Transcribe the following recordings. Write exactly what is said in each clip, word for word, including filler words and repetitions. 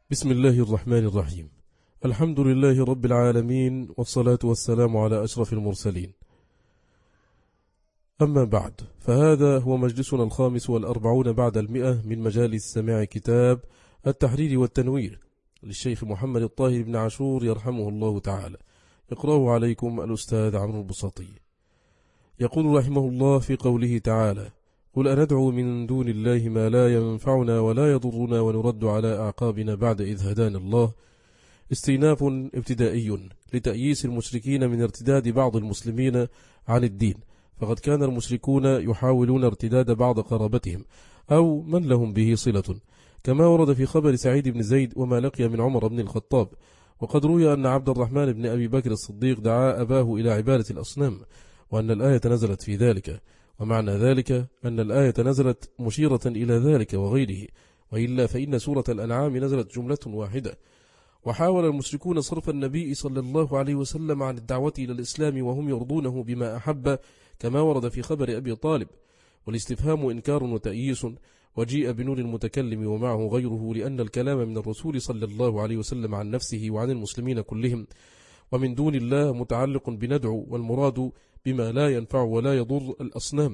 بسم الله الرحمن الرحيم. الحمد لله رب العالمين، والصلاة والسلام على أشرف المرسلين. أما بعد، فهذا هو مجلسنا الخامس والأربعون بعد المئة من مجالس سماع كتاب التحرير والتنوير للشيخ محمد الطاهر بن عاشور يرحمه الله تعالى. يقرأه عليكم الأستاذ عمرو البساطي. يقول رحمه الله في قوله تعالى: قل أندعو من دون الله ما لا ينفعنا ولا يضرنا ونرد على أعقابنا بعد إذ هدانا الله. استئناف ابتدائي لتأييس المشركين من ارتداد بعض المسلمين عن الدين، فقد كان المشركون يحاولون ارتداد بعض قرابتهم أو من لهم به صلة، كما ورد في خبر سعيد بن زيد وما لقي من عمر بن الخطاب. وقد روي أن عبد الرحمن بن أبي بكر الصديق دعا أباه إلى عبادة الأصنام، وأن الآية نزلت في ذلك. ومعنى ذلك أن الآية نزلت مشيرة إلى ذلك وغيره، وإلا فإن سورة الأنعام نزلت جملة واحدة. وحاول المشركون صرف النبي صلى الله عليه وسلم عن الدعوة إلى الإسلام وهم يرضونه بما أحب، كما ورد في خبر أبي طالب. والاستفهام إنكار وتأييس، وجيء بنور المتكلم ومعه غيره، لأن الكلام من الرسول صلى الله عليه وسلم عن نفسه وعن المسلمين كلهم. ومن دون الله متعلق بندعو، والمراد بما لا ينفع ولا يضر الأصنام،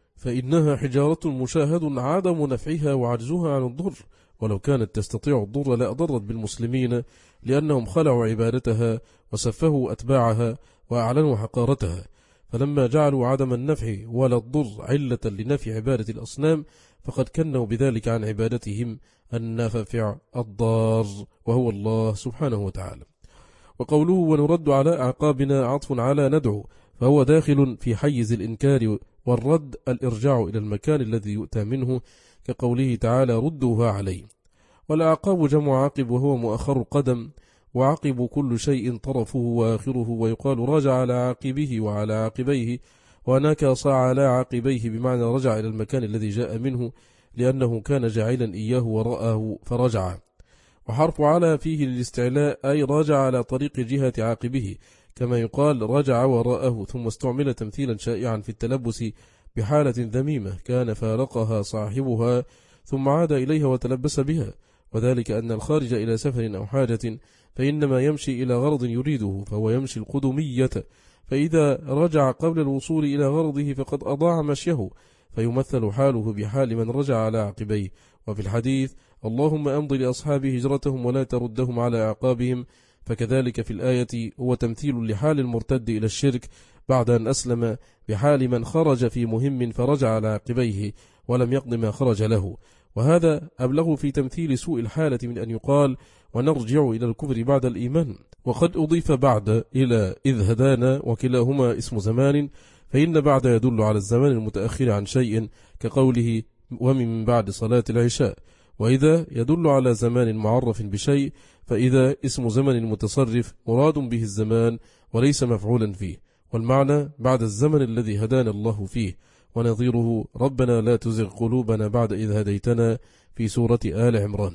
فإنها حجارة مشاهد عدم نفعها وعجزها عن الضر، ولو كانت تستطيع الضر لأضرت بالمسلمين، لأنهم خلعوا عبادتها وسفهوا أتباعها وأعلنوا حقارتها. فلما جعلوا عدم النفع ولا الضر علة لنفي عبادة الأصنام، فقد كنوا بذلك عن عبادتهم النافع الضار، وهو الله سبحانه وتعالى. وقوله ونرد على أعقابنا عطف على ندعو، فهو داخل في حيز الإنكار والرد الإرجاع إلى المكان الذي يؤتى منه، كقوله تعالى ردوها عليه. والأعقاب جمع عاقب، وهو مؤخر القدم، وعقب كل شيء طرفه وآخره، ويقال رجع على عاقبه وعلى عاقبيه، ونكص على عاقبيه بمعنى رجع إلى المكان الذي جاء منه، لأنه كان جاعلا إياه وراءه فرجع. وحرف على فيه للاستعلاء، أي رجع على طريق جهة عاقبه، كما يقال رجع وراءه. ثم استعمل تمثيلا شائعا في التلبس بحالة ذميمة كان فارقها صاحبها ثم عاد إليها وتلبس بها، وذلك أن الخارج إلى سفر أو حاجة فإنما يمشي إلى غرض يريده، فهو يمشي القدمية، فإذا رجع قبل الوصول إلى غرضه فقد أضاع مشيه، فيمثل حاله بحال من رجع على عقبيه. وفي الحديث اللهم أمض لأصحاب هجرتهم ولا تردهم على أعقابهم، فكذلك في الآية هو تمثيل لحال المرتد إلى الشرك بعد أن أسلم، بحال من خرج في مهم فرجع على عقبيه ولم يقض ما خرج له. وهذا أبلغ في تمثيل سوء الحالة من أن يقال ونرجع إلى الكفر بعد الإيمان. وقد أضيف بعد إلى إذ هدانا، وكلاهما اسم زمان، فإن بعد يدل على الزمان المتأخر عن شيء، كقوله ومن بعد صلاة العشاء. وإذا يدل على زمان معرف بشيء، فإذا اسم زمن متصرف مراد به الزمان وليس مفعولا فيه، والمعنى بعد الزمن الذي هدانا الله فيه. ونظيره ربنا لا تزغ قلوبنا بعد إذ هديتنا في سورة آل عمران.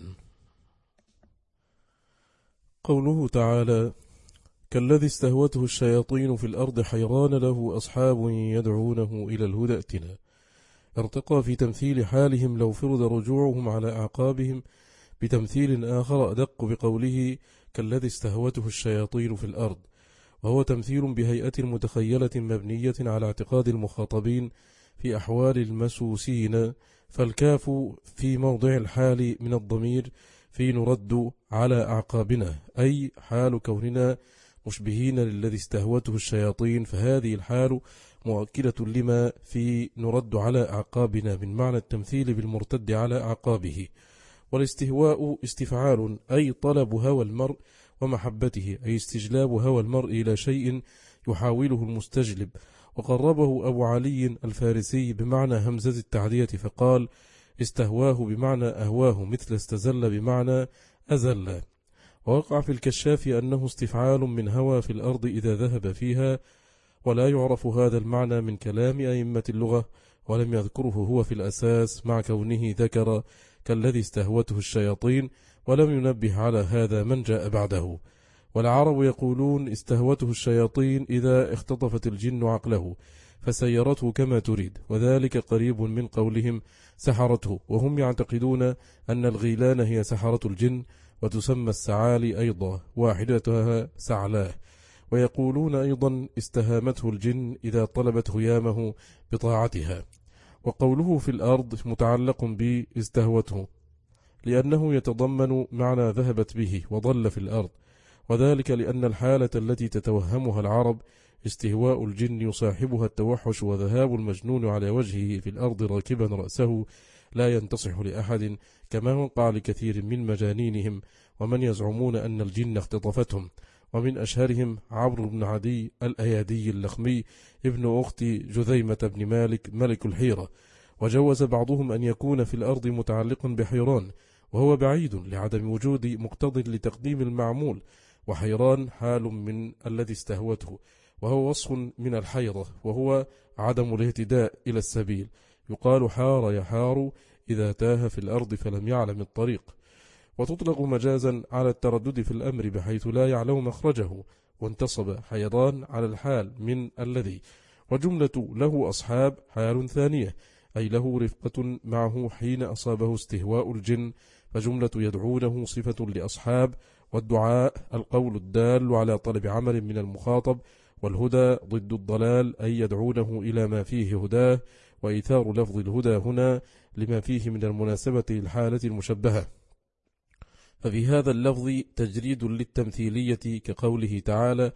قوله تعالى كالذي استهوته الشياطين في الأرض حيران له أصحاب يدعونه إلى الهدى ائتنا، ارتقى في تمثيل حالهم لو فرض رجوعهم على أعقابهم بتمثيل آخر أدق بقوله كالذي استهوته الشياطين في الأرض، وهو تمثيل بهيئة متخيلة مبنية على اعتقاد المخاطبين في أحوال المسوسين، فالكاف في موضع الحال من الضمير في نرد على أعقابنا، أي حال كوننا مشبهين للذي استهوته الشياطين، فهذه الحال مؤكدة لما في نرد على أعقابنا من معنى التمثيل بالمرتد على أعقابه. والاستهواء استفعال، أي طلب هوى المرء ومحبته، أي استجلاب هوى المرء إلى شيء يحاوله المستجلب. وقربه أبو علي الفارسي بمعنى همزة التعدية فقال استهواه بمعنى أهواه، مثل استزل بمعنى أزل. ووقع في الكشاف أنه استفعال من هوى في الأرض إذا ذهب فيها، ولا يعرف هذا المعنى من كلام أئمة اللغة، ولم يذكره هو في الأساس، مع كونه ذكر كالذي استهوته الشياطين ولم ينبه على هذا من جاء بعده. والعرب يقولون استهوته الشياطين إذا اختطفت الجن عقله فسيرته كما تريد، وذلك قريب من قولهم سحرته، وهم يعتقدون أن الغيلان هي سحرة الجن، وتسمى السعالي أيضا، واحدتها سعلاه. ويقولون أيضا استهامته الجن إذا طلبت هيامه بطاعتها. وقوله في الأرض متعلق باستهوته، لأنه يتضمن معنى ذهبت به وضل في الأرض، وذلك لأن الحالة التي تتوهمها العرب استهواء الجن يصاحبها التوحش وذهاب المجنون على وجهه في الأرض راكبا رأسه لا ينتصح لأحد، كما وقع لكثير من مجانينهم ومن يزعمون أن الجن اختطفتهم. ومن أشهرهم عمرو بن عدي الأيادي اللخمي ابن أخت جذيمة بن مالك ملك الحيرة. وجوز بعضهم أن يكون في الأرض متعلقا بحيران، وهو بعيد لعدم وجود مقتض لتقديم المعمول، وحيران حال من الذي استهوته، وهو وصف من الحيرة، وهو عدم الاهتداء إلى السبيل. يقال حار يحار إذا تاه في الأرض فلم يعلم الطريق. وتطلق مجازا على التردد في الأمر بحيث لا يعلم مخرجه، وانتصب حيران على الحال من الذي. وجملة له أصحاب حال ثانية، أي له رفقة معه حين أصابه استهواء الجن، فجملة يدعونه صفة لأصحاب. والدعاء القول الدال على طلب عمل من المخاطب، والهدى ضد الضلال، أي يدعونه إلى ما فيه هداه، وإيثار لفظ الهدى هنا لما فيه من المناسبة للحالة المشبهة. ففي هذا اللفظ تجريد للتمثيلية، كقوله تعالى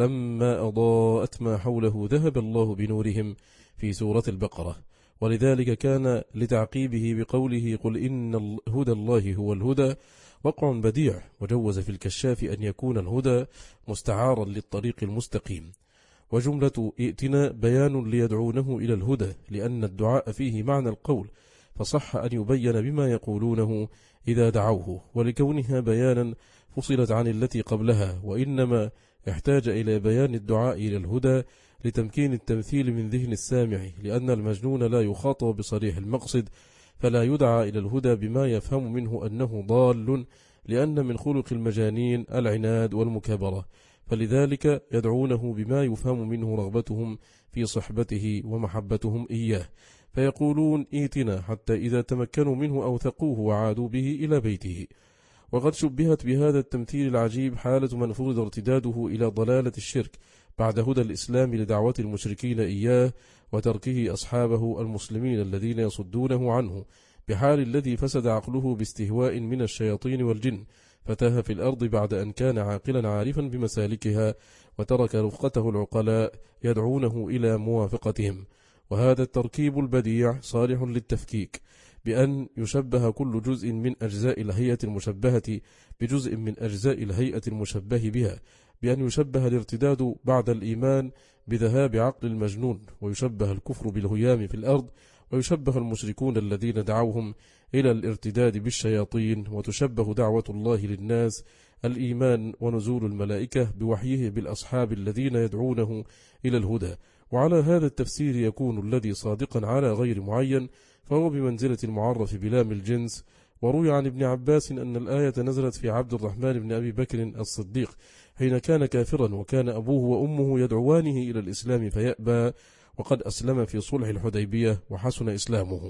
فلما أضاءت ما حوله ذهب الله بنورهم في سورة البقرة. ولذلك كان لتعقيبه بقوله قل إن هدى الله هو الهدى وقع بديع. وجوز في الكشاف أن يكون الهدى مستعارا للطريق المستقيم. وجملة ائتنا بيان ليدعونه إلى الهدى، لأن الدعاء فيه معنى القول، فصح أن يبين بما يقولونه إذا دعوه، ولكونها بيانا فصلت عن التي قبلها، وإنما احتاج إلى بيان الدعاء إلى الهدى لتمكين التمثيل من ذهن السامع، لأن المجنون لا يخاطب بصريح المقصد، فلا يدعى إلى الهدى بما يفهم منه أنه ضال، لأن من خلق المجانين العناد والمكابرة، فلذلك يدعونه بما يفهم منه رغبتهم في صحبته ومحبتهم إياه، فيقولون إيتنا، حتى إذا تمكنوا منه أوثقوه وعادوا به إلى بيته. وقد شبهت بهذا التمثيل العجيب حالة من فرض ارتداده إلى ضلالة الشرك بعد هدى الإسلام لدعوة المشركين إياه وتركه أصحابه المسلمين الذين يصدونه عنه، بحال الذي فسد عقله باستهواء من الشياطين والجن، فتاه في الأرض بعد أن كان عاقلا عارفا بمسالكها، وترك رفقته العقلاء يدعونه إلى موافقتهم. وهذا التركيب البديع صالح للتفكيك، بأن يشبه كل جزء من أجزاء الهيئة المشبهة بجزء من أجزاء الهيئة المشبه بها، بأن يشبه الارتداد بعد الإيمان بذهاب عقل المجنون، ويشبه الكفر بالهيام في الأرض، ويشبه المشركون الذين دعوهم إلى الارتداد بالشياطين، وتشبه دعوة الله للناس الإيمان ونزول الملائكة بوحيه بالأصحاب الذين يدعونه إلى الهدى. وعلى هذا التفسير يكون الذي صادقا على غير معين، فهو بمنزلة المعرف بلام الجنس. وروي عن ابن عباس أن الآية نزلت في عبد الرحمن بن أبي بكر الصديق حين كان كافرا، وكان أبوه وأمه يدعوانه إلى الإسلام فيأبى، وقد أسلم في صلح الحديبية وحسن إسلامه.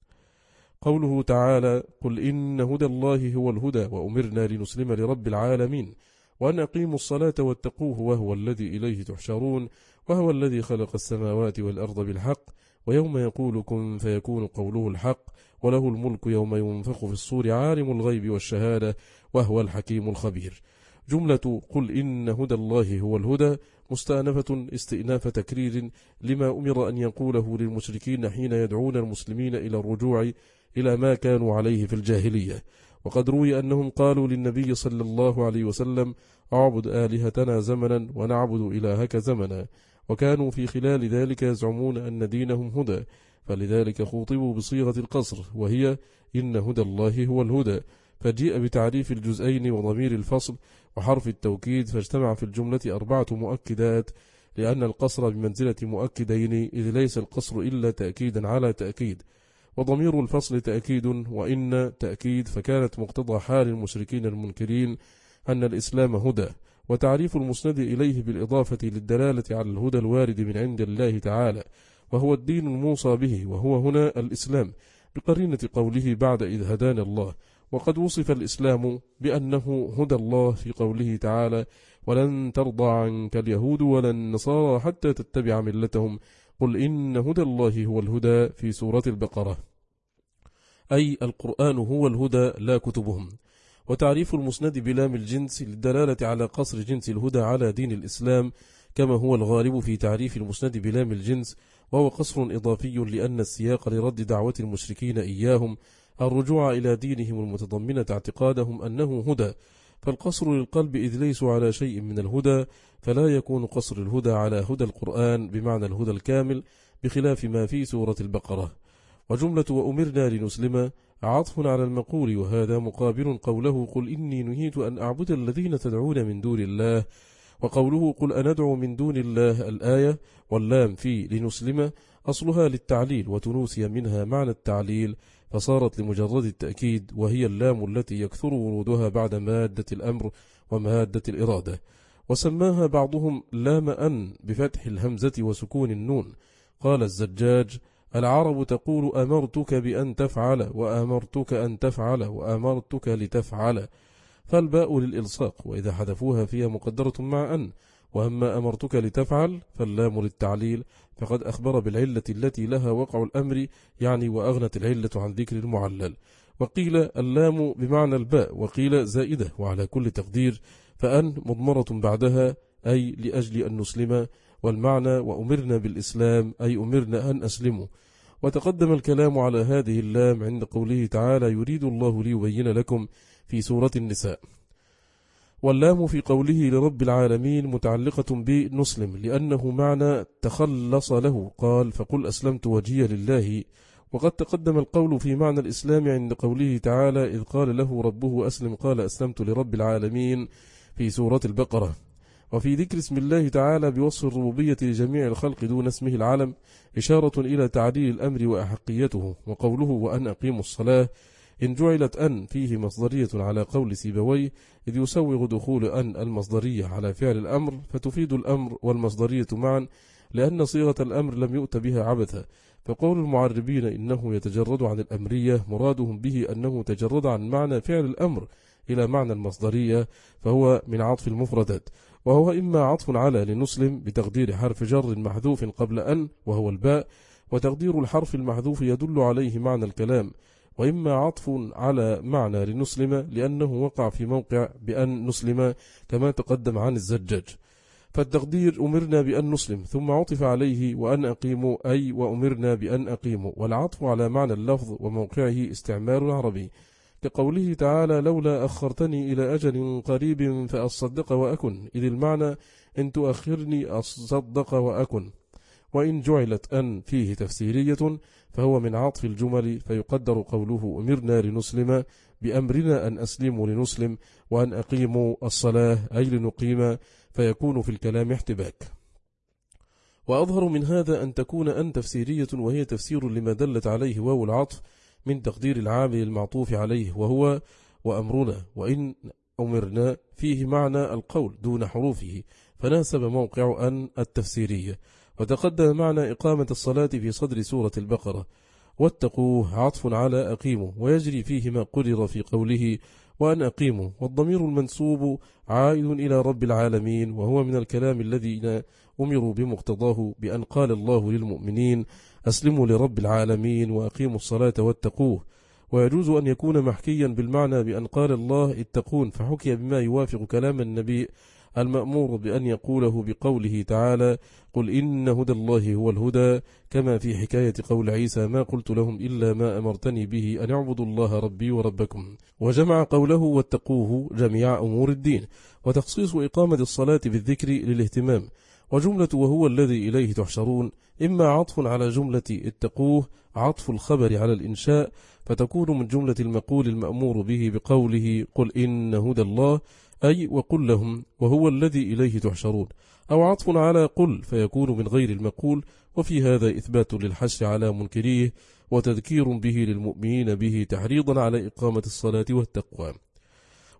قوله تعالى قل إن هدى الله هو الهدى وأمرنا لنسلم لرب العالمين وأن أقيموا الصلاة واتقوه وهو الذي إليه تحشرون وهو الذي خلق السماوات والأرض بالحق ويوم يقول كن فيكون قوله الحق وله الملك يوم ينفخ في الصور عالم الغيب والشهادة وهو الحكيم الخبير. جملة قل إن هدى الله هو الهدى مستأنفة استئناف تكرير لما أمر أن يقوله للمشركين حين يدعون المسلمين إلى الرجوع إلى ما كانوا عليه في الجاهلية. وقد روي أنهم قالوا للنبي صلى الله عليه وسلم أعبد آلهتنا زمنا ونعبد إلهك زمنا، وكانوا في خلال ذلك يزعمون أن دينهم هدى، فلذلك خوطبوا بصيغة القصر وهي إن هدى الله هو الهدى، فجيء بتعريف الجزئين وضمير الفصل وحرف التوكيد، فاجتمع في الجملة أربعة مؤكدات، لأن القصر بمنزلة مؤكدين إذ ليس القصر إلا تأكيدا على تأكيد، وضمير الفصل تأكيد وإن تأكيد، فكانت مقتضى حال المشركين المنكرين أن الإسلام هدى. وتعريف المسند إليه بالإضافة للدلالة على الهدى الوارد من عند الله تعالى وهو الدين الموصى به، وهو هنا الإسلام، بقرينة قوله بعد إذ هدانا الله، وقد وصف الإسلام بأنه هدى الله في قوله تعالى: ولن ترضى عنك اليهود ولا النصارى حتى تتبع ملتهم قل إن هدى الله هو الهدى في سورة البقرة، أي القرآن هو الهدى لا كتبهم. وتعريف المسند بلام الجنس للدلالة على قصر جنس الهدى على دين الإسلام، كما هو الغالب في تعريف المسند بلام الجنس، وهو قصر إضافي لأن السياق لرد دعوة المشركين إياهم الرجوع إلى دينهم المتضمنة اعتقادهم أنه هدى، فالقصر للقلب إذ ليسوا على شيء من الهدى، فلا يكون قصر الهدى على هدى القرآن بمعنى الهدى الكامل، بخلاف ما في سورة البقرة. وجملة وأمرنا لنسلم عطف على المقول، وهذا مقابل قوله: قل إني نهيت أن أعبد الذين تدعون من دون الله، وقوله: قل أندعو من دون الله الآية، واللام في لنسلم أصلها للتعليل وتنوسي منها معنى التعليل، فصارت لمجرد التأكيد، وهي اللام التي يكثر ورودها بعد مادة الأمر ومادة الإرادة. وسماها بعضهم لام أن بفتح الهمزة وسكون النون. قال الزجاج: العرب تقول أمرتك بأن تفعل، وأمرتك أن تفعل، وأمرتك لتفعل، فالباء للإلصاق، وإذا حذفوها فيها مقدرة مع أن، وأما أمرتك لتفعل فاللام للتعليل، فقد أخبر بالعلة التي لها وقع الأمر، يعني وأغنت العلة عن ذكر المعلل. وقيل اللام بمعنى الباء، وقيل زائدة، وعلى كل تقدير فأن مضمرة بعدها، أي لأجل أن نسلم، والمعنى وأمرنا بالإسلام أي أمرنا أن أسلموا. وتقدم الكلام على هذه اللام عند قوله تعالى: يريد الله ليبين لكم في سورة النساء. واللام في قوله لرب العالمين متعلقة بنسلم، لأنه معنى تخلص له، قال: فقل أسلمت وجهي لله. وقد تقدم القول في معنى الإسلام عند قوله تعالى: إذ قال له ربه أسلم قال أسلمت لرب العالمين في سورة البقرة. وفي ذكر اسم الله تعالى بوصف الربوبية لجميع الخلق دون اسمه العلم إشارة إلى تعديل الأمر وأحقيته. وقوله: وأن أقيموا الصلاة، إن جعلت أن فيه مصدرية على قول سيبويه، إذ يسوغ دخول أن المصدرية على فعل الأمر فتفيد الأمر والمصدرية معا، لأن صيغة الأمر لم يؤت بها عبثا. فقول المعربين إنه يتجرد عن الأمرية مرادهم به أنه تجرد عن معنى فعل الأمر إلى معنى المصدرية، فهو من عطف المفردات، وهو إما عطف على لنسلم بتقدير حرف جر محذوف قبل أن وهو الباء، وتقدير الحرف المحذوف يدل عليه معنى الكلام، وإما عطف على معنى لنسلم لأنه وقع في موقع بأن نسلم كما تقدم عن الزجاج. فالتقدير أمرنا بأن نسلم، ثم عطف عليه وأن أقيموا، أي وأمرنا بأن أقيموا، والعطف على معنى اللفظ وموقعه استعمال عربي، كقوله تعالى: لولا أخرتني إلى أجل قريب فأصدق وأكن، إذ المعنى إن تؤخرني أصدق وأكن. وإن جعلت أن فيه تفسيرية فهو من عطف الجمل، فيقدر قوله أمرنا لنسلم بأمرنا أن أسلموا لنسلم، وأن أقيموا الصلاة أي لنقيم، فيكون في الكلام احتباك. وأظهر من هذا أن تكون أن تفسيرية، وهي تفسير لما دلت عليه واو العطف من تقدير العامل المعطوف عليه، وهو وأمرنا. وإن أمرنا فيه معنى القول دون حروفه، فناسب موقع أن التفسيرية. وتقدم معنى إقامة الصلاة في صدر سورة البقرة. واتقوه عطف على أقيموا، ويجري فيه ما قدر في قوله وأن أقيموا، والضمير المنسوب عائد إلى رب العالمين، وهو من الكلام الذين أمروا بمقتضاه بأن قال الله للمؤمنين: أسلموا لرب العالمين وأقيموا الصلاة واتقوه. ويجوز أن يكون محكيا بالمعنى بأن قال الله اتقون، فحكي بما يوافق كلام النبي المأمور بأن يقوله بقوله تعالى: قل إن هدى الله هو الهدى، كما في حكاية قول عيسى: ما قلت لهم إلا ما أمرتني به أن اعبدوا الله ربي وربكم. وجمع قوله واتقوه جميع أمور الدين، وتخصيص إقامة الصلاة بالذكر للاهتمام. وجملة وهو الذي إليه تحشرون إما عطف على جملة اتقوه عطف الخبر على الإنشاء، فتكون من جملة المقول المأمور به بقوله قل إن هدى الله، أي وقل لهم وهو الذي إليه تحشرون، أو عطف على قل فيكون من غير المقول، وفي هذا إثبات للحشر على منكريه وتذكير به للمؤمنين به تحريضا على إقامة الصلاة والتقوى.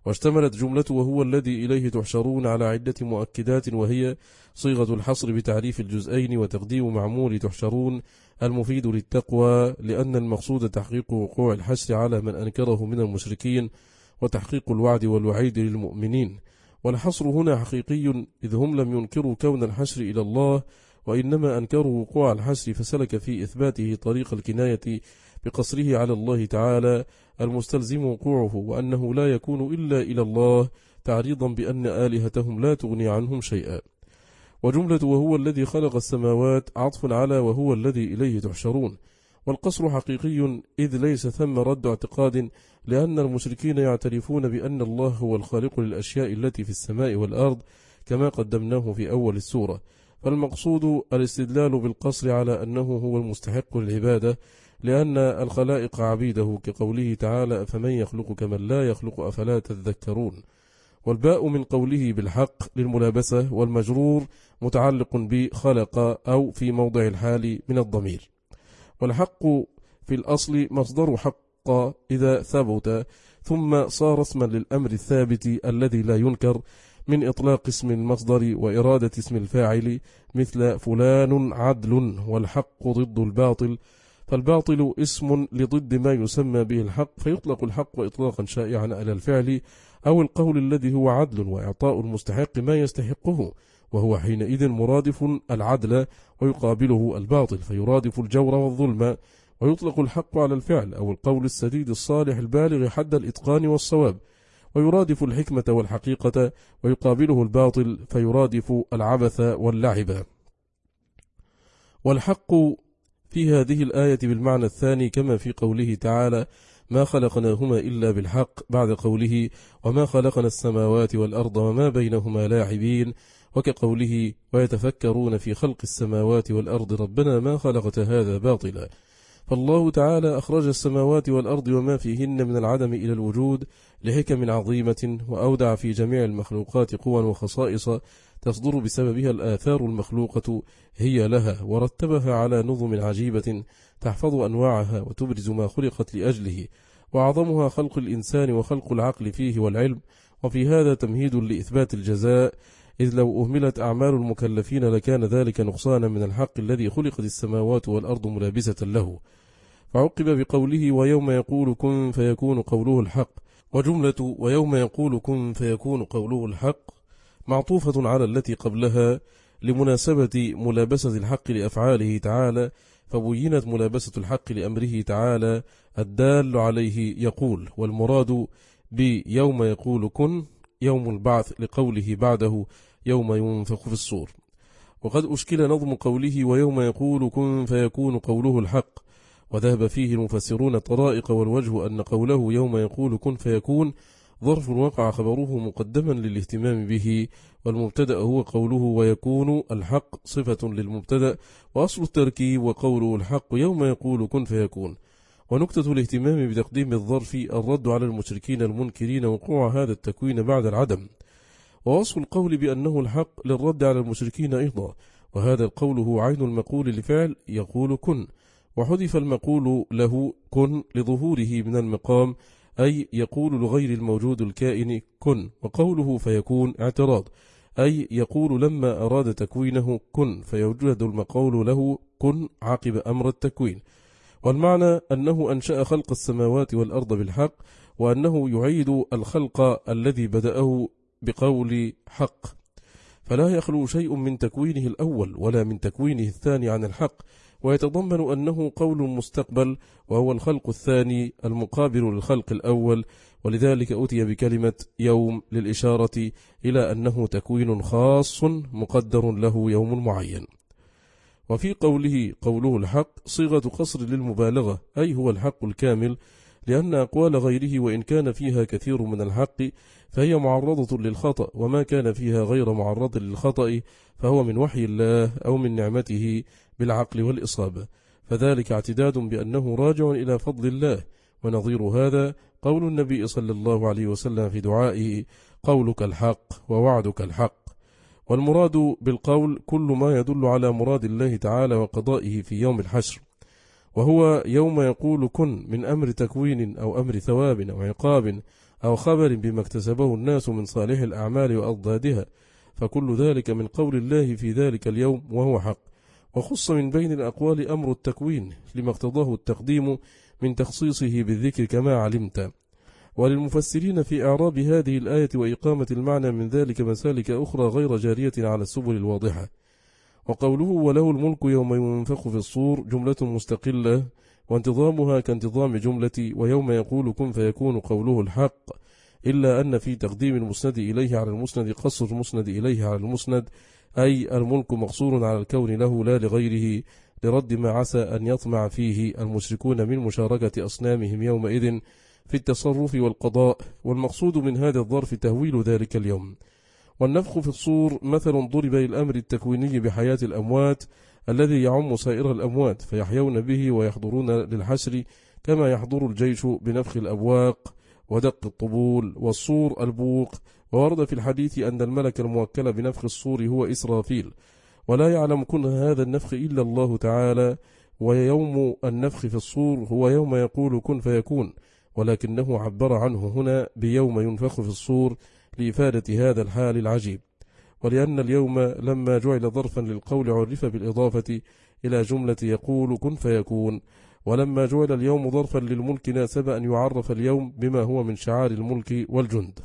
واشتملت جملة وهو الذي إليه تحشرون على عدة مؤكدات، وهي صيغة الحصر بتعريف الجزئين وتقديم معمول تحشرون المفيد للتقوى، لأن المقصود تحقيق وقوع الحشر على من أنكره من المشركين وتحقيق الوعد والوعيد للمؤمنين. والحصر هنا حقيقي، إذ هم لم ينكروا كون الحشر إلى الله، وإنما أنكروا وقوع الحشر، فسلك في إثباته طريق الكناية بقصره على الله تعالى المستلزم وقوعه، وأنه لا يكون إلا إلى الله، تعريضا بأن آلهتهم لا تغني عنهم شيئا. وجملة وهو الذي خلق السماوات عطف على وهو الذي إليه تحشرون، والقصر حقيقي، إذ ليس ثم رد اعتقاد، لأن المشركين يعترفون بأن الله هو الخالق للأشياء التي في السماء والأرض كما قدمناه في أول السورة، فالمقصود الاستدلال بالقصر على أنه هو المستحق للعبادة، لأن الخلائق عبيده، كقوله تعالى أفمن يخلق كمن لا يخلق أفلا تذكرون. والباء من قوله بالحق للملابسة، والمجرور متعلق بخلق أو في موضع الحال من الضمير. والحق في الأصل مصدر حق إذا ثبت، ثم صار اسما للأمر الثابت الذي لا ينكر، من إطلاق اسم المصدر وإرادة اسم الفاعل، مثل فلان عدل، والحق ضد الباطل، فالباطل اسم لضد ما يسمى به الحق، فيطلق الحق إطلاقا شائعا على الفعل أو القول الذي هو عدل وإعطاء المستحق ما يستحقه، وهو حينئذ مرادف العدل، ويقابله الباطل فيرادف الجور والظلم. ويطلق الحق على الفعل أو القول السديد الصالح البالغ حد الإتقان والصواب، ويرادف الحكمة والحقيقة، ويقابله الباطل فيرادف العبث واللعب. والحق في هذه الآية بالمعنى الثاني، كما في قوله تعالى ما خلقناهما إلا بالحق، بعد قوله وما خلقنا السماوات والأرض وما بينهما لاعبين، وكقوله ويتفكرون في خلق السماوات والأرض ربنا ما خلقت هذا باطلا. فالله تعالى أخرج السماوات والأرض وما فيهن من العدم إلى الوجود لحكم عظيمة، وأودع في جميع المخلوقات قوى وخصائص تصدر بسببها الآثار المخلوقة هي لها، ورتبها على نظم عجيبة تحفظ أنواعها وتبرز ما خلقت لأجله، وأعظمها خلق الإنسان وخلق العقل فيه والعلم. وفي هذا تمهيد لإثبات الجزاء، إذ لو أهملت أعمال المكلفين لكان ذلك نقصانا من الحق الذي خلقت السماوات والأرض ملابسة له. فعقب بقوله ويوم يقول كن فيكون قوله الحق، وجملة ويوم يقول كن فيكون قوله الحق معطوفة على التي قبلها لمناسبة ملابسة الحق لأفعاله تعالى، فبينت ملابسة الحق لأمره تعالى الدال عليه يقول، والمراد بيوم يقول كن يوم البعث لقوله بعده يوم ينفخ في الصور. وقد أشكل نظم قوله ويوم يقول كن فيكون قوله الحق، وذهب فيه المفسرون طرائق، والوجه أن قوله يوم يقول كن فيكون ظرف وقع خبره مقدما للاهتمام به، والمبتدأ هو قوله ويكون الحق صفة للمبتدأ، وأصل التركيب وقوله الحق يوم يقول كن فيكون. ونكتة الاهتمام بتقديم الظرف الرد على المشركين المنكرين وقوع هذا التكوين بعد العدم، ووصف القول بأنه الحق للرد على المشركين أيضا، وهذا القول هو عين المقول لفعل يقول كن، وحذف المقول له كن لظهوره من المقام، أي يقول لغير الموجود الكائن كن، وقوله فيكون اعتراض، أي يقول لما أراد تكوينه كن، فيوجد المقول له كن عقب أمر التكوين. والمعنى أنه أنشأ خلق السماوات والأرض بالحق، وأنه يعيد الخلق الذي بدأه بقول حق، فلا يخلو شيء من تكوينه الأول ولا من تكوينه الثاني عن الحق، ويتضمن أنه قول مستقبل، وهو الخلق الثاني المقابل للخلق الأول، ولذلك أتي بكلمة يوم للإشارة إلى أنه تكوين خاص مقدر له يوم معين. وفي قوله قوله الحق صيغة قصر للمبالغة، أي هو الحق الكامل، لأن أقوال غيره وإن كان فيها كثير من الحق فهي معرضة للخطأ، وما كان فيها غير معرض للخطأ فهو من وحي الله أو من نعمته بالعقل والإصابة، فذلك اعتداد بأنه راجع إلى فضل الله. ونظير هذا قول النبي صلى الله عليه وسلم في دعائه قولك الحق ووعدك الحق. والمراد بالقول كل ما يدل على مراد الله تعالى وقضائه في يوم الحشر، وهو يوم يقول كن من أمر تكوين أو أمر ثواب أو عقاب أو خبر بما اكتسبه الناس من صالح الأعمال وأضدادها، فكل ذلك من قول الله في ذلك اليوم وهو حق. وخص من بين الأقوال أمر التكوين لما اقتضاه التقديم من تخصيصه بالذكر كما علمت. وللمفسرين في إعراب هذه الآية وإقامة المعنى من ذلك مسالك أخرى غير جارية على السبل الواضحة. وقوله وله الملك يوم ينفخ في الصور جملة مستقلة، وانتظامها كانتظام جملة ويوم يقول كن فيكون قوله الحق، إلا أن في تقديم المسند إليه على المسند قصر المسند إليه على المسند، أي الملك مقصور على الكون له لا لغيره، لرد ما عسى أن يطمع فيه المشركون من مشاركة أصنامهم يومئذ في التصرف والقضاء. والمقصود من هذا الظرف تهويل ذلك اليوم. والنفخ في الصور مثل ضرب للأمر التكويني بحياة الأموات الذي يعم سائر الأموات فيحيون به ويحضرون للحشر كما يحضر الجيش بنفخ الأبواق ودق الطبول والصور البوق. وورد في الحديث أن الملك الموكل بنفخ الصور هو إسرافيل، ولا يعلم كن هذا النفخ إلا الله تعالى. ويوم النفخ في الصور هو يوم يقول كن فيكون، ولكنه عبر عنه هنا بيوم ينفخ في الصور لإفادة هذا الحال العجيب. ولأن اليوم لما جعل ظرفا للقول عرف بالإضافة إلى جملة يقول كن فيكون، ولما جعل اليوم ظرفا للملك ناسب أن يعرف اليوم بما هو من شعار الملك والجند.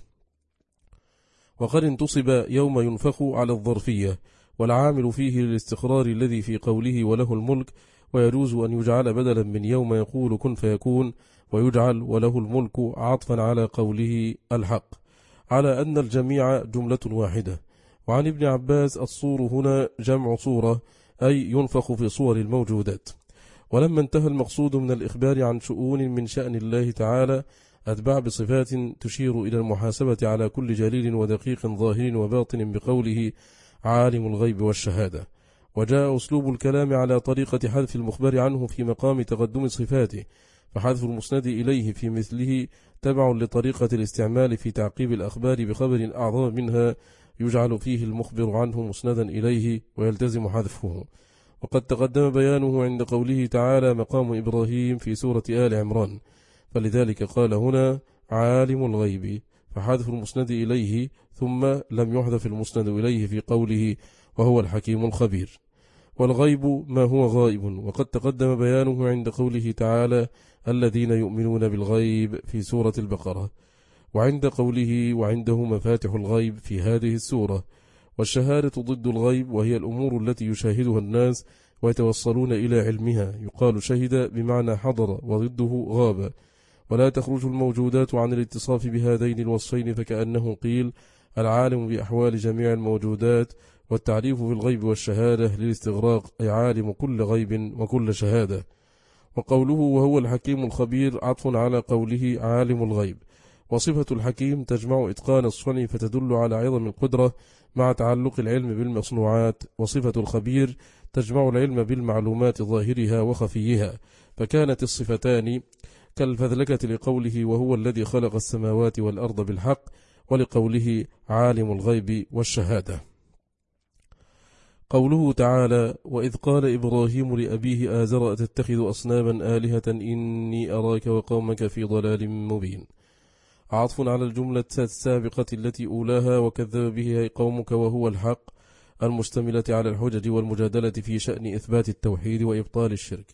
وقد انتصب يوم ينفخ على الظرفية، والعامل فيه للاستقرار الذي في قوله وله الملك، ويجوز أن يجعل بدلا من يوم يقول كن فيكون، ويجعل وله الملك عطفا على قوله الحق، على أن الجميع جملة واحدة. وعن ابن عباس الصور هنا جمع صورة، أي ينفخ في صور الموجودات. ولما انتهى المقصود من الإخبار عن شؤون من شأن الله تعالى أتبع بصفات تشير إلى المحاسبة على كل جليل ودقيق ظاهر وباطن بقوله عالم الغيب والشهادة. وجاء أسلوب الكلام على طريقة حذف المخبر عنه في مقام تقدم صفاته، فحذف المسند إليه في مثله تبع لطريقة الاستعمال في تعقيب الأخبار بخبر أعظم منها يجعل فيه المخبر عنه مسندا إليه ويلتزم حذفه. وقد تقدم بيانه عند قوله تعالى مقام إبراهيم في سورة آل عمران، فلذلك قال هنا عالم الغيب، فحذف المسند إليه ثم لم يحذف المسند إليه في قوله وهو الحكيم الخبير. والغيب ما هو غائب، وقد تقدم بيانه عند قوله تعالى الذين يؤمنون بالغيب في سورة البقرة، وعند قوله وعنده مفاتح الغيب في هذه السورة. والشهادة ضد الغيب، وهي الأمور التي يشاهدها الناس ويتوصلون إلى علمها، يقال شهد بمعنى حضر، وضده غاب. ولا تخرج الموجودات عن الاتصاف بهذين الوصفين، فكأنه قيل العالم بأحوال جميع الموجودات، والتعريف بالغيب والشهادة للاستغراق، أي عالم كل غيب وكل شهادة. وقوله وهو الحكيم الخبير عطف على قوله عالم الغيب. وصفة الحكيم تجمع إتقان الصنع فتدل على عظم القدرة مع تعلق العلم بالمصنوعات، وصفة الخبير تجمع العلم بالمعلومات ظاهرها وخفيها، فكانت الصفتان كالفذلكة لقوله وهو الذي خلق السماوات والأرض بالحق، ولقوله عالم الغيب والشهادة. قوله تعالى وإذ قال إبراهيم لأبيه آزر أتتخذ أصناما آلهة إني أراك وقومك في ضلال مبين، عطف على الجملة السابقة التي أولاها وكذب به قومك وهو الحق، المشتملة على الحجج والمجادلة في شأن إثبات التوحيد وإبطال الشرك.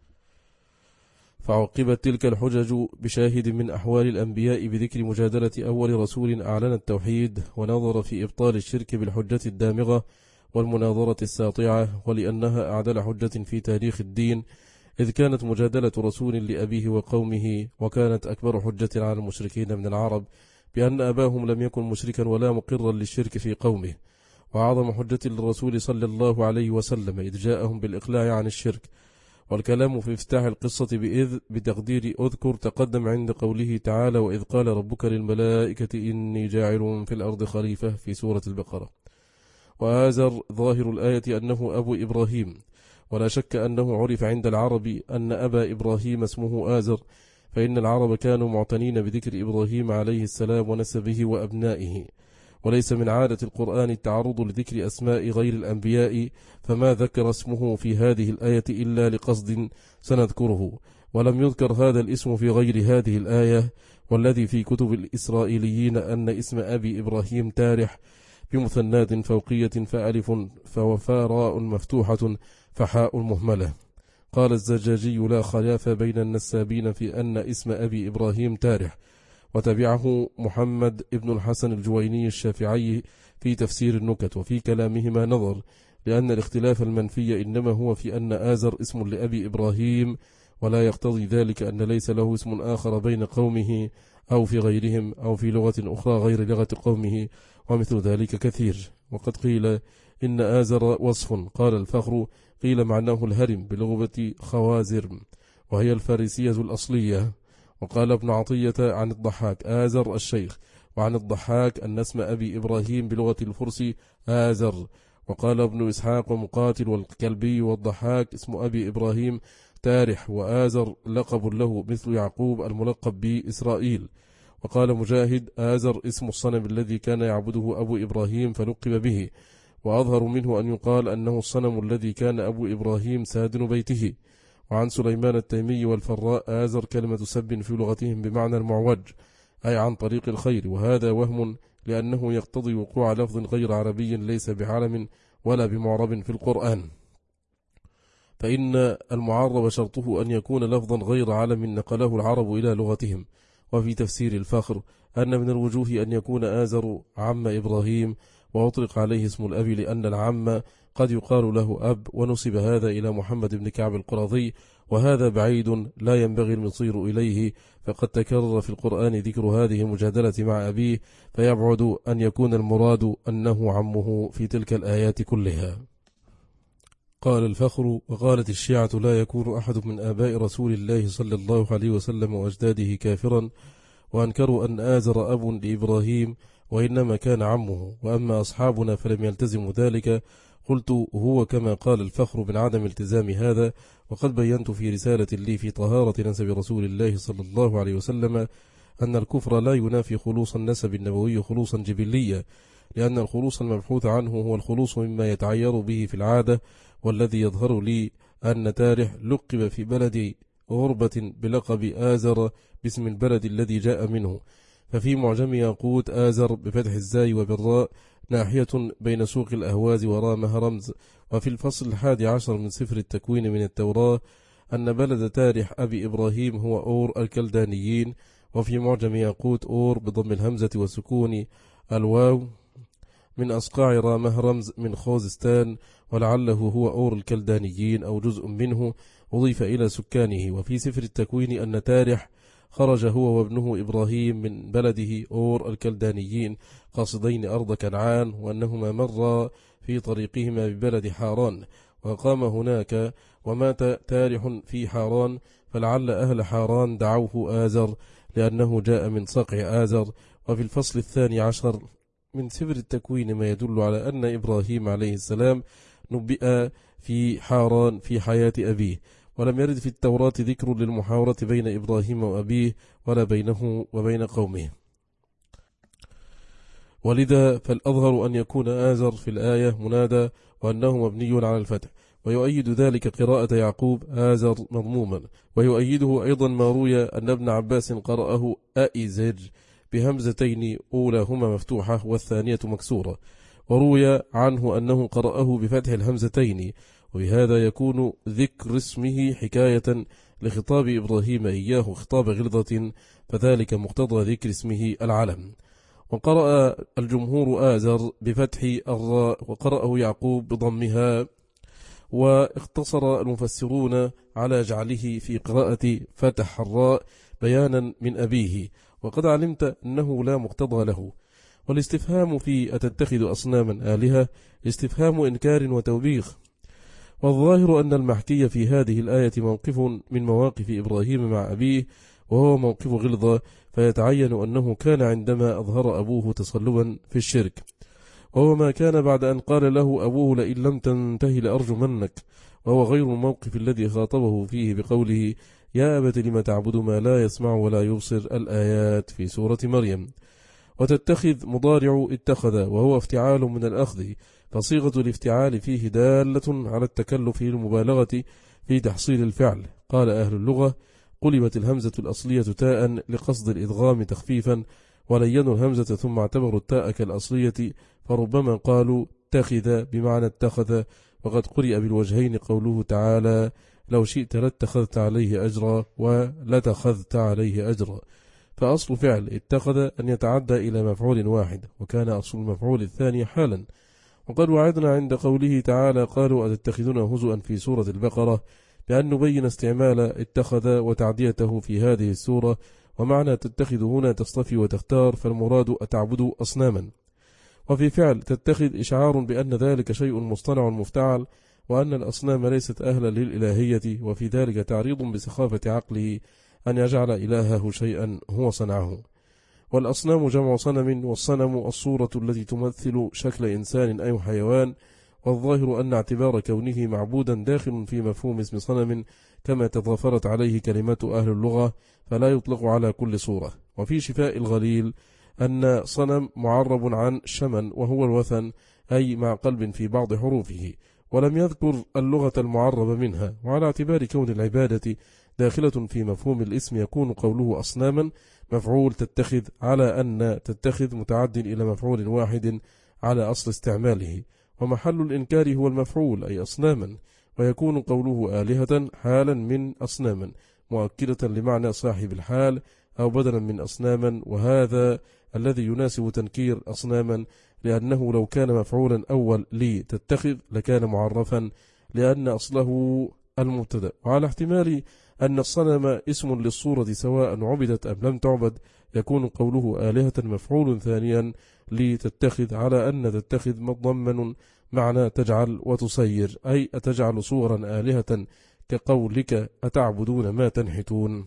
فعقبت تلك الحجج بشاهد من أحوال الأنبياء بذكر مجادلة أول رسول أعلن التوحيد ونظر في إبطال الشرك بالحجة الدامغة والمناظرة الساطعة، ولأنها أعدل حجة في تاريخ الدين، إذ كانت مجادلة رسول لأبيه وقومه، وكانت أكبر حجة على المشركين من العرب بأن أباهم لم يكن مشركا ولا مقرا للشرك في قومه، وأعظم حجة للرسول صلى الله عليه وسلم إذ جاءهم بالإقلاع عن الشرك. والكلام في افتتاح القصة بإذ بتقدير أذكر تقدم عند قوله تعالى وإذ قال ربك للملائكة إني جاعل في الأرض خليفة في سورة البقرة. وآزر ظاهر الآية أنه أبو إبراهيم، ولا شك أنه عرف عند العرب أن أبا إبراهيم اسمه آزر، فإن العرب كانوا معتنين بذكر إبراهيم عليه السلام ونسبه وأبنائه، وليس من عادة القرآن التعرض لذكر أسماء غير الأنبياء، فما ذكر اسمه في هذه الآية إلا لقصد سنذكره، ولم يذكر هذا الاسم في غير هذه الآية، والذي في كتب الإسرائيليين أن اسم أبي إبراهيم تارح بمثنات فوقية فألف فوفاراء مفتوحة فحاء مهملة. قال الزجاجي لا خلاف بين النسابين في أن اسم أبي إبراهيم تارح، وتبعه محمد ابن الحسن الجويني الشافعي في تفسير النكت. وفي كلامهما نظر، لأن الاختلاف المنفي إنما هو في أن آزر اسم لأبي إبراهيم، ولا يقتضي ذلك أن ليس له اسم آخر بين قومه أو في غيرهم أو في لغة أخرى غير لغة قومه، ومثل ذلك كثير. وقد قيل إن آزر وصف. قال الفخر قيل معناه الهرم بلغة خوازرم، وهي الفارسية الأصلية. وقال ابن عطية عن الضحاك آزر الشيخ، وعن الضحاك أن اسم أبي إبراهيم بلغة الفرس آزر. وقال ابن إسحاق ومقاتل والكلبي والضحاك اسم أبي إبراهيم تارح، وآزر لقب له مثل يعقوب الملقب بإسرائيل. وقال مجاهد آزر اسم الصنم الذي كان يعبده أبو إبراهيم فلقب به، وأظهر منه أن يقال أنه الصنم الذي كان أبو إبراهيم سادن بيته. وعن سليمان التيمي والفراء آزر كلمة سب في لغتهم بمعنى المعوج، أي عن طريق الخير، وهذا وهم لأنه يقتضي وقوع لفظ غير عربي ليس بعلم ولا بمعرب في القرآن، فإن المعرب شرطه أن يكون لفظا غير علم نقله العرب إلى لغتهم. وفي تفسير الفخر أن من الوجوه أن يكون آزر عم إبراهيم، وأطلق عليه اسم الأب لأن العم قد يقال له أب، ونسب هذا إلى محمد بن كعب القرظي، وهذا بعيد لا ينبغي المصير إليه، فقد تكرر في القرآن ذكر هذه المجادلة مع أبيه، فيبعد أن يكون المراد أنه عمه في تلك الآيات كلها. قال الفخر وقالت الشيعة لا يكون أحد من آباء رسول الله صلى الله عليه وسلم وأجداده كافرا، وأنكروا أن آزر أب لإبراهيم وإنما كان عمه، وأما أصحابنا فلم يلتزموا ذلك. قلت هو كما قال الفخر من عدم التزام هذا، وقد بينت في رسالة لي في طهارة نسب رسول الله صلى الله عليه وسلم أن الكفر لا ينافي خلوص النسب النبوي خلوصا جبليا، لأن الخلوص المبحوث عنه هو الخلوص مما يتعير به في العادة، والذي يظهر لي أن تارح لقب في بلد غربة بلقب آزر باسم البلد الذي جاء منه. ففي معجم ياقوت آزر بفتح الزاي وبالراء ناحية بين سوق الأهواز ورامها رمز. وفي الفصل الحادي عشر من سفر التكوين من التوراة أن بلد تارح أبي إبراهيم هو أور الكلدانيين. وفي معجم ياقوت أور بضم الهمزة وسكون الواو من أصقاع رامها رمز من خوزستان، ولعله هو أور الكلدانيين أو جزء منه أضيف إلى سكانه. وفي سفر التكوين أن تارح خرج هو وابنه إبراهيم من بلده أور الكلدانيين قاصدين أرض كنعان، وأنهما مرا في طريقهما ببلد حاران، وقام هناك ومات تارح في حاران، فلعل أهل حاران دعوه آزر لأنه جاء من صقع آزر. وفي الفصل الثاني عشر من سفر التكوين ما يدل على أن إبراهيم عليه السلام نبئ في حاران في حياة أبيه، ولم يرد في التوراة ذكر للمحاورة بين إبراهيم وأبيه ولا بينه وبين قومه، ولذا فالأظهر أن يكون آزر في الآية منادى وأنه مبني على الفتح. ويؤيد ذلك قراءة يعقوب آزر مضموما، ويؤيده أيضا ما روي أن ابن عباس قرأه أئزج بهمزتين أولاهما مفتوحة والثانية مكسورة، وروي عنه أنه قرأه بفتح الهمزتين، وبهذا يكون ذكر اسمه حكاية لخطاب إبراهيم إياه خطاب غلظة، فذلك مقتضى ذكر اسمه العلم. وقرأ الجمهور آزر بفتح الراء، وقرأه يعقوب بضمها، واقتصر المفسرون على جعله في قراءة فتح الراء بيانا من أبيه، وقد علمت أنه لا مقتضى له. والاستفهام في أتتخذ أصناما آلهة استفهام إنكار وتوبيخ. والظاهر أن المحكي في هذه الآية موقف من مواقف إبراهيم مع أبيه، وهو موقف غلظة، فيتعين أنه كان عندما أظهر أبوه تصلبا في الشرك، وهو ما كان بعد أن قال له أبوه لئن لم تنتهي لأرجمنك، وهو غير الموقف الذي خاطبه فيه بقوله يا أبت لم تعبد ما لا يسمع ولا يبصر الآيات في سورة مريم. وتتخذ مضارع اتخذ، وهو افتعال من الأخذ، فصيغة الافتعال فيه دالة على التكلف المبالغة في تحصيل الفعل. قال أهل اللغة قلبت الهمزة الأصلية تاء لقصد الإدغام تخفيفا، ولينوا الهمزة ثم اعتبروا التاء كالأصلية، فربما قالوا اتخذ بمعنى اتخذ. وقد قرئ بالوجهين قوله تعالى لو شئت لاتخذت عليه أجرا ولتخذت عليه أجرا. فأصل فعل اتخذ أن يتعدى إلى مفعول واحد، وكان أصل المفعول الثاني حالا. وقد وعدنا عند قوله تعالى قالوا أتتخذون هزؤا في سورة البقرة بأن نبين استعمال اتخذ وتعديته في هذه السورة. ومعنى تتخذ هنا تصطفي وتختار، فالمراد أتعبدوا أصناما. وفي فعل تتخذ إشعار بأن ذلك شيء مصطنع مفتعل، وأن الأصنام ليست أهلا للإلهية، وفي ذلك تعريض بسخافة عقله أن يجعل إلهه شيئا هو صنعه. والأصنام جمع صنم، والصنم الصورة التي تمثل شكل إنسان أو حيوان، والظاهر أن اعتبار كونه معبودا داخل في مفهوم اسم صنم، كما تضافرت عليه كلمات أهل اللغة، فلا يطلق على كل صورة. وفي شفاء الغليل أن صنم معرب عن شمن، وهو الوثن، أي مع قلب في بعض حروفه، ولم يذكر اللغة المعرب منها. وعلى اعتبار كون العبادة داخلة في مفهوم الاسم، يكون قوله أصناما مفعول تتخذ، على أن تتخذ متعد إلى مفعول واحد على أصل استعماله، ومحل الإنكار هو المفعول أي أصناما، ويكون قوله آلهة حالا من أصناما، مؤكدة لمعنى صاحب الحال، أو بدلا من أصناما، وهذا الذي يناسب تنكير أصناما، لأنه لو كان مفعولا أول لي تتخذ لكان معرفا، لأن أصله المبتدأ. وعلى احتمال أن الصنم اسم للصورة سواء عبدت أم لم تعبد، يكون قوله آلهة مفعول ثانيا لتتخذ، على أن تتخذ مضمن معنى تجعل وتسير، أي أتجعل صورا آلهة، كقولك أتعبدون ما تنحتون.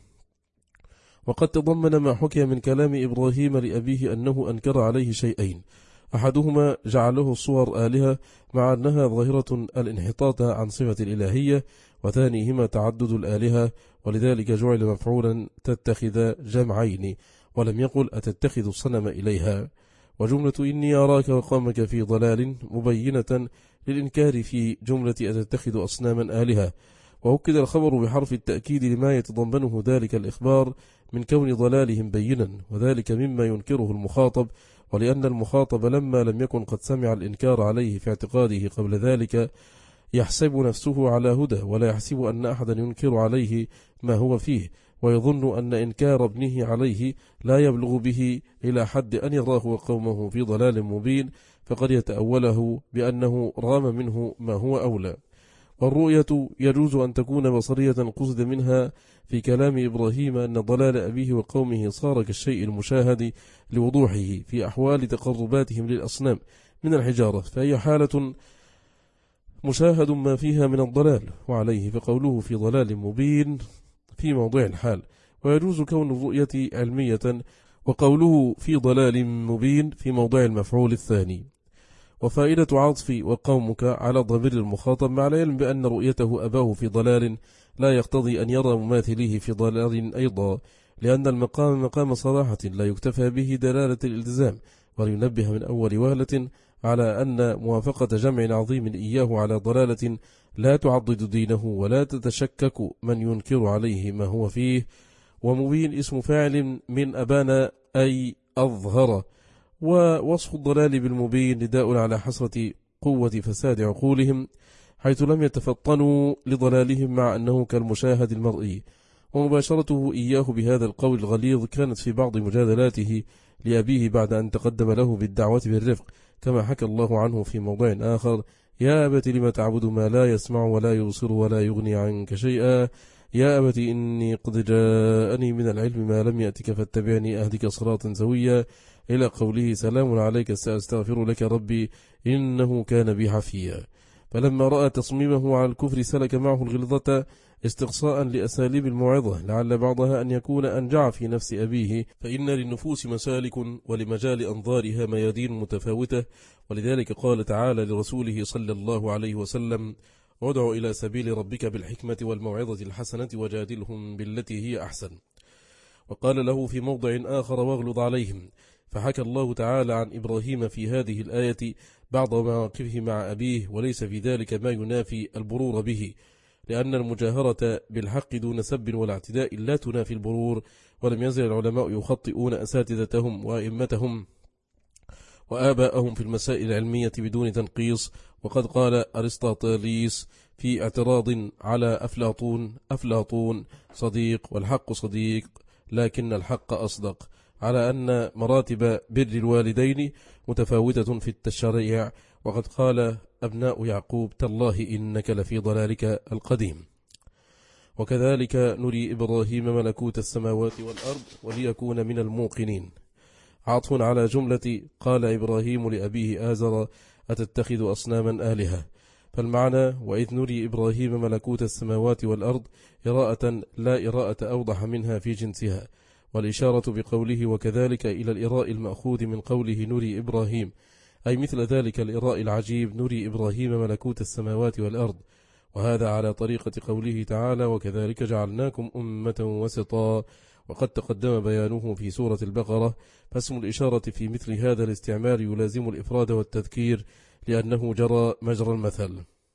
وقد تضمن ما حكي من كلام إبراهيم لأبيه أنه أنكر عليه شيئين: أحدهما جعله الصور آلهة مع أنها ظاهرة الانحطاط عن صفة الإلهية، وثانيهما تعدد الآلهة، ولذلك جعل مفعولا تتخذ جمعين، ولم يقل أتتخذ الصنم إليها. وجملة إني أراك وقومك في ضلال مبينة للإنكار في جملة أتتخذ أصناما آلهة، وأكد الخبر بحرف التأكيد لما يتضمنه ذلك الإخبار من كون ضلالهم بينا، وذلك مما ينكره المخاطب، ولأن المخاطب لما لم يكن قد سمع الإنكار عليه في اعتقاده قبل ذلك يحسب نفسه على هدى، ولا يحسب أن أحدا ينكر عليه ما هو فيه، ويظن أن إنكار ابنه عليه لا يبلغ به إلى حد أن يراه وقومه في ضلال مبين، فقد يتأوله بأنه رام منه ما هو أولى. والرؤية يجوز أن تكون بصرية قصد منها في كلام إبراهيم أن ضلال أبيه وقومه صار كالشيء المشاهد لوضوحه في أحوال تقرباتهم للأصنام من الحجارة، فهي حالة مشاهد ما فيها من الضلال، وعليه فقوله في ضلال مبين في موضع الحال. ويجوز كون الرؤية علمية، وقوله في ضلال مبين في موضع المفعول الثاني. وفائدة عطف وقومك على ضمير المخاطب مع العلم بأن رؤيته أباه في ضلال لا يقتضي أن يرى مماثليه في ضلال أيضا، لأن المقام مقام صراحة لا يكتفى به دلالة الالتزام، ولينبه من أول وهلة على أن موافقة جمع عظيم إياه على ضلالة لا تعضد دينه ولا تتشكك من ينكر عليه ما هو فيه. ومبين اسم فاعل من أبان أي أظهر، ووصف الضلال بالمبين نداء على حسرة قوة فساد عقولهم، حيث لم يتفطنوا لضلالهم مع أنه كالمشاهد المرئي. ومباشرته إياه بهذا القول الغليظ كانت في بعض مجادلاته لأبيه بعد أن تقدم له بالدعوة بالرفق، كما حكى الله عنه في موضع آخر: يا أبت لم تعبد ما لا يسمع ولا يبصر ولا يغني عنك شيئا، يا أبت إني قد جاءني من العلم ما لم يأتك فاتبعني أهدك صراطا سويا، إلى قوله سلام عليك سأستغفر لك ربي إنه كان بي حفيا. فلما رأى تصميمه على الكفر سلك معه الغلظة استقصاء لأساليب الموعظة، لعل بعضها أن يكون أنجع في نفس أبيه، فإن للنفوس مسالك ولمجال أنظارها ميادين متفاوتة، ولذلك قال تعالى لرسوله صلى الله عليه وسلم: ادع إلى سبيل ربك بالحكمة والموعظة الحسنة وجادلهم بالتي هي أحسن. وقال له في موضع آخر: واغلظ عليهم. فحكى الله تعالى عن إبراهيم في هذه الآية بعض مواقفه مع أبيه، وليس في ذلك ما ينافي البرور به، لأن المجاهرة بالحق دون سب ولا اعتداء لا تنافي البرور، ولم يزل العلماء يخطئون أساتذتهم وأئمتهم وآباءهم في المسائل العلمية بدون تنقيص. وقد قال أرسطاطاليس في اعتراض على أفلاطون: أفلاطون صديق والحق صديق، لكن الحق أصدق، على أن مراتب بر الوالدين متفاوتة في التشريع. وقد قال أبناء يعقوب: تالله إنك لفي ضلالك القديم. وكذلك نري إبراهيم ملكوت السماوات والأرض وليكون من الموقنين، عطف على جملة قال إبراهيم لأبيه آزر: أتتخذ أصناما آلهة. فالمعنى: وإذ نري إبراهيم ملكوت السماوات والأرض، إراءة لا إراءة أوضح منها في جنسها، والإشارة بقوله وكذلك إلى الإراء المأخوذ من قوله نري إبراهيم، أي مثل ذلك الإراء العجيب: نري إبراهيم ملكوت السماوات والأرض. وهذا على طريقة قوله تعالى: وكذلك جعلناكم أمة وسطا، وقد تقدم بيانه في سورة البقرة. فاسم الإشارة في مثل هذا الاستعمال يلازم الإفراد والتذكير، لأنه جرى مجرى المثل.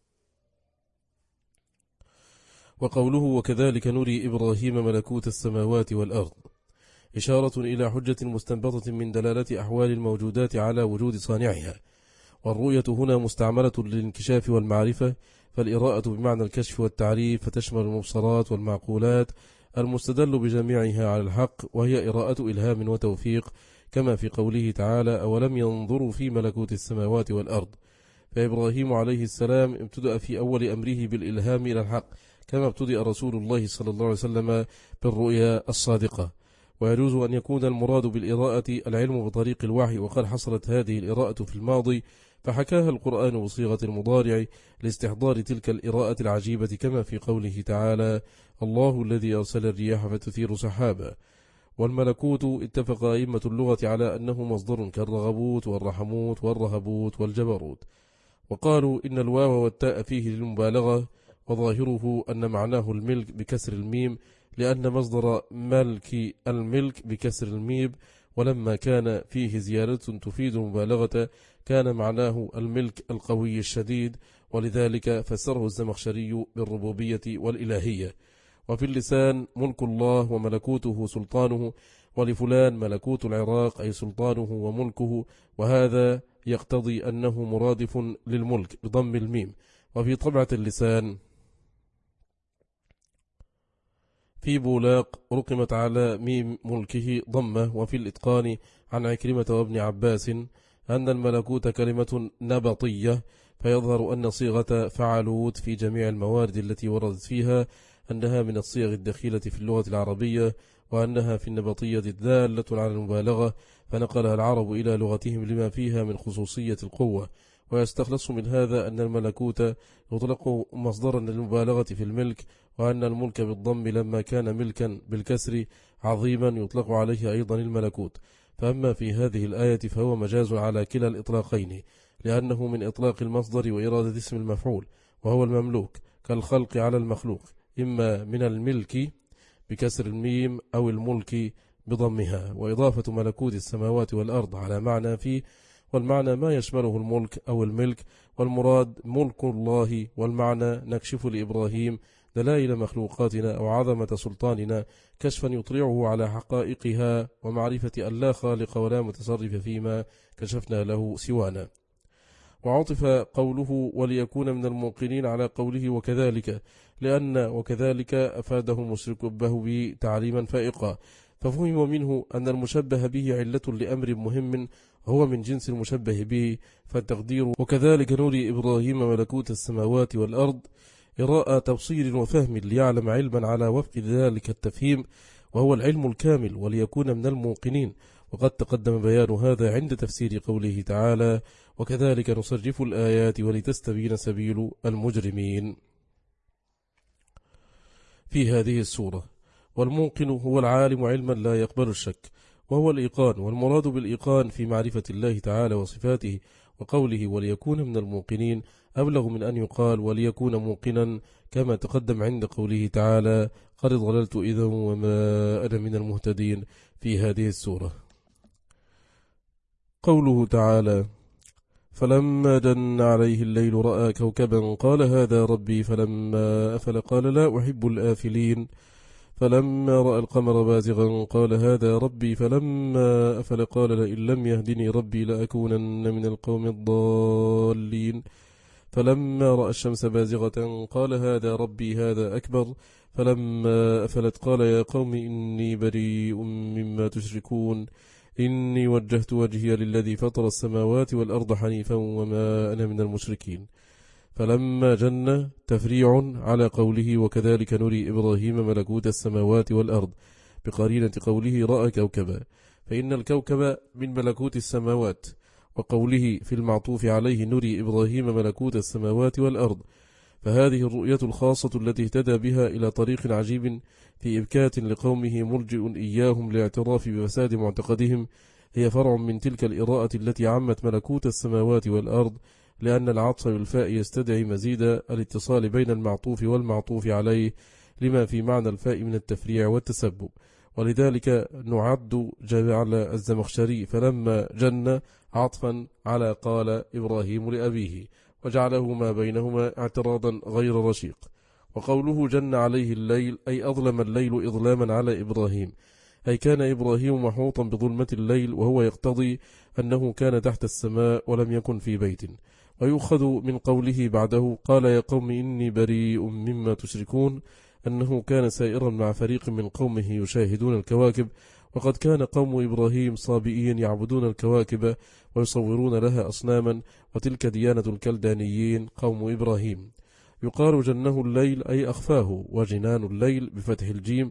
وقوله وكذلك نري إبراهيم ملكوت السماوات والأرض إشارة إلى حجة مستنبطة من دلالة أحوال الموجودات على وجود صانعها، والرؤية هنا مستعملة للانكشاف والمعرفة، فالإراءة بمعنى الكشف والتعريف، فتشمل المبصرات والمعقولات المستدل بجميعها على الحق، وهي إراءة إلهام وتوفيق، كما في قوله تعالى: أولم ينظروا في ملكوت السماوات والأرض. فإبراهيم عليه السلام ابتدأ في أول أمره بالإلهام إلى الحق، كما ابتدأ رسول الله صلى الله عليه وسلم بالرؤيا الصادقة. ويجوز أن يكون المراد بالإراءة العلم بطريق الوحي، وقد حصلت هذه الإراءة في الماضي فحكاها القرآن بصيغة المضارع لاستحضار تلك الإراءة العجيبة، كما في قوله تعالى: الله الذي أرسل الرياح فتثير سحابا. والملكوت اتفق أئمة اللغة على أنه مصدر كالرغبوت والرحموت والرهبوت والجبروت، وقالوا إن الواو والتاء فيه للمبالغة، وظاهره أن معناه الملك بكسر الميم، لأن مصدر ملك الملك بكسر الميم، ولما كان فيه زيادة تفيد المبالغة كان معناه الملك القوي الشديد، ولذلك فسره الزمخشري بالربوبية والإلهية. وفي اللسان ملك الله وملكوته سلطانه، ولفلان ملكوت العراق أي سلطانه وملكه، وهذا يقتضي أنه مرادف للملك بضم الميم. وفي طبعة اللسان في بولاق رقمت على ميم ملكه ضمة. وفي الإتقان عن عكرمة وابن عباس أن الملكوت كلمة نبطية، فيظهر أن صيغة فعلوت في جميع الموارد التي وردت فيها أنها من الصيغ الدخيلة في اللغة العربية، وأنها في النبطية الدالة على المبالغة، فنقلها العرب إلى لغتهم لما فيها من خصوصية القوة. ويستخلص من هذا أن الملكوت يطلق مصدرا للمبالغة في الملك، وأن الملك بالضم لما كان ملكا بالكسر عظيما يطلق عليه أيضا الملكوت. فأما في هذه الآية فهو مجاز على كلا الإطلاقين، لأنه من إطلاق المصدر وإرادة اسم المفعول وهو المملوك، كالخلق على المخلوق، إما من الملك بكسر الميم أو الملك بضمها، وإضافة ملكوت السماوات والأرض على معنى فيه، والمعنى ما يشمله الملك أو الملك، والمراد ملك الله، والمعنى نكشف لإبراهيم دلائل مخلوقاتنا أو عظمة سلطاننا كشفا يطلعه على حقائقها، ومعرفة أن لا خالق ولا متصرف فيما كشفنا له سوانا. وعطف قوله وليكون من الموقنين على قوله وكذلك، لأن وكذلك أفاده المشرك به تعليما فائقا، ففهم منه أن المشبه به علة لأمر مهم هو من جنس المشبه به، فالتقدير وكذلك نري إبراهيم ملكوت السماوات والأرض إراء تبصير وفهم ليعلم علما على وفق ذلك التفهيم، وهو العلم الكامل، وليكون من الموقنين. وقد تقدم بيان هذا عند تفسير قوله تعالى وكذلك نصرف الآيات ولتستبين سبيل المجرمين في هذه السورة. والموقن هو العالم علما لا يقبل الشك، وهو الإيقان، والمراد بالإيقان في معرفة الله تعالى وصفاته. وقوله وليكون من الموقنين أبلغ من أن يقال وليكون موقنا، كما تقدم عند قوله تعالى قد ضللت إذا وما أنا من المهتدين في هذه السورة. قوله تعالى فلما جن عليه الليل رأى كوكبا قال هذا ربي فلما أفل قال لا أحب الآفلين فلما رأى القمر بازغا قال هذا ربي فلما أفل قال لئن لم يهدني ربي لأكونن من القوم الضالين فلما رأى الشمس بازغة قال هذا ربي هذا أكبر فلما أفلت قال يا قوم إني بريء مما تشركون إني وجهت وجهي للذي فطر السماوات والأرض حنيفا وما أنا من المشركين فلما جن تفريع على قوله وكذلك نري إبراهيم ملكوت السماوات والأرض بقرينة قوله رأى كوكبا فإن الكوكب من ملكوت السماوات وقوله في المعطوف عليه نري إبراهيم ملكوت السماوات والأرض فهذه الرؤية الخاصة التي اهتدى بها إلى طريق عجيب في إبكات لقومه ملجئ إياهم لاعتراف بفساد معتقدهم هي فرع من تلك الإراءة التي عمت ملكوت السماوات والأرض لأن العطف بالفاء يستدعي مزيد الاتصال بين المعطوف والمعطوف عليه لما في معنى الفاء من التفريع والتسبب ولذلك نعد جعل الزمخشري فلما جن عطفا على قال إبراهيم لأبيه وجعله ما بينهما اعتراضا غير رشيق وقوله جن عليه الليل أي أظلم الليل إظلاما على إبراهيم أي كان إبراهيم محوطا بظلمة الليل وهو يقتضي أنه كان تحت السماء ولم يكن في بيت ويؤخذ من قوله بعده قال يا قوم إني بريء مما تشركون أنه كان سائرا مع فريق من قومه يشاهدون الكواكب وقد كان قوم إبراهيم صابئين يعبدون الكواكب ويصورون لها أصناما وتلك ديانة الكلدانيين قوم إبراهيم يقال جنه الليل أي أخفاه وجنان الليل بفتح الجيم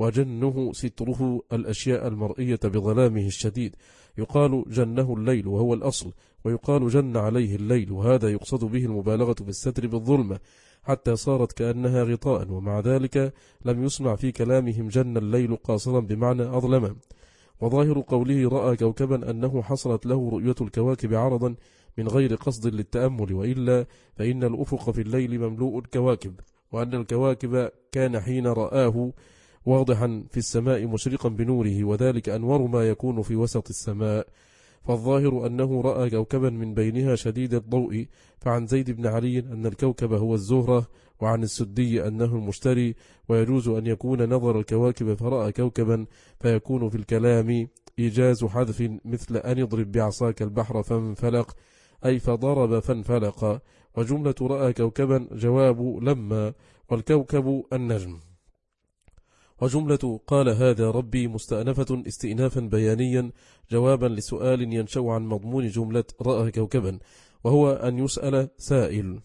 وجنه ستره الأشياء المرئية بظلامه الشديد يقال جنه الليل وهو الأصل ويقال جن عليه الليل وهذا يقصد به المبالغة في الستر بالظلمة حتى صارت كأنها غطاء ومع ذلك لم يسمع في كلامهم جن الليل قاصرا بمعنى أظلما وظاهر قوله رأى كوكبا أنه حصلت له رؤية الكواكب عرضا من غير قصد للتأمل وإلا فإن الأفق في الليل مملوء الكواكب وأن الكواكب كان حين رآه واضحا في السماء مشرقا بنوره وذلك أنور ما يكون في وسط السماء فالظاهر أنه رأى كوكبا من بينها شديد الضوء فعن زيد بن علي أن الكوكب هو الزهرة وعن السدي أنه المشتري ويجوز أن يكون نظر الكواكب فرأى كوكبا فيكون في الكلام إيجاز حذف مثل أن يضرب بعصاك البحر فانفلق أي فضرب فانفلق وجملة رأى كوكبا جواب لما والكوكب النجم وجملة قال هذا ربي مستأنفة استئنافا بيانيا جوابا لسؤال ينشأ عن مضمون جملة رأى كوكبا وهو أن يسأل سائل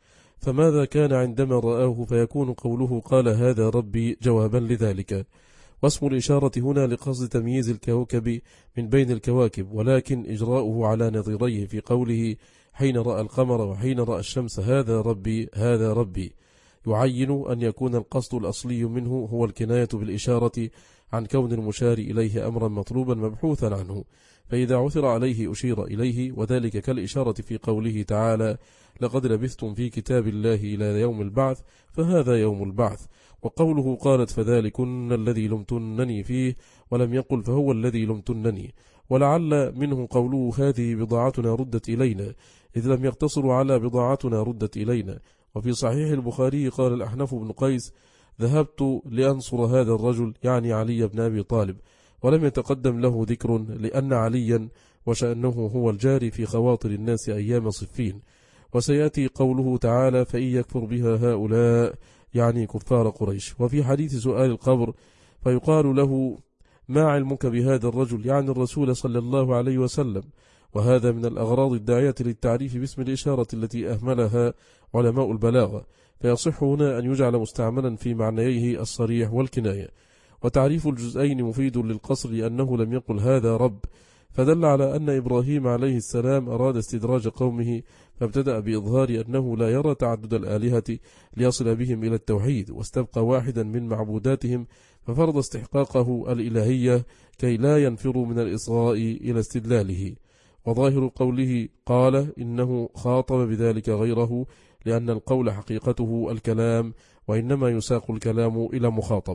فماذا كان عندما رآه فيكون قوله قال هذا ربي جوابا لذلك واسم الإشارة هنا لقصد تمييز الكوكب من بين الكواكب ولكن إجراؤه على نظيريه في قوله حين رأى القمر وحين رأى الشمس هذا ربي هذا ربي يعين أن يكون القصد الأصلي منه هو الكناية بالإشارة عن كون المشار إليه أمرا مطلوبا مبحوثا عنه فإذا عثر عليه أشير إليه وذلك كالإشارة في قوله تعالى لقد لبثتم في كتاب الله إلى يوم البعث فهذا يوم البعث وقوله قالت فذلكن الذي لمتنني فيه ولم يقل فهو الذي لمتنني ولعل منه قوله هذه بضاعتنا ردت إلينا إذ لم يقتصر على بضاعتنا ردت إلينا وفي صحيح البخاري قال الأحنف بن قيس ذهبت لأنصر هذا الرجل يعني علي بن أبي طالب ولم يتقدم له ذكر لأن عليا وشأنه هو الجاري في خواطر الناس أيام صفين وسيأتي قوله تعالى فإن يكفر بها هؤلاء يعني كفار قريش وفي حديث سؤال القبر فيقال له ما علمك بهذا الرجل يعني الرسول صلى الله عليه وسلم وهذا من الأغراض الداعية للتعريف باسم الإشارة التي أهملها علماء البلاغة فيصح هنا أن يجعل مستعملا في معنييه الصريح والكناية وتعريف الجزئين مفيد للقصر لأنه لم يقل هذا رب فدل على أن إبراهيم عليه السلام أراد استدراج قومه فابتدأ بإظهار أنه لا يرى تعدد الآلهة ليصل بهم إلى التوحيد واستبقى واحدا من معبوداتهم ففرض استحقاقه الإلهية كي لا ينفروا من الإصغاء إلى استدلاله وظاهر قوله قال إنه خاطب بذلك غيره لأن القول حقيقته الكلام وإنما يساق الكلام إلى مخاطب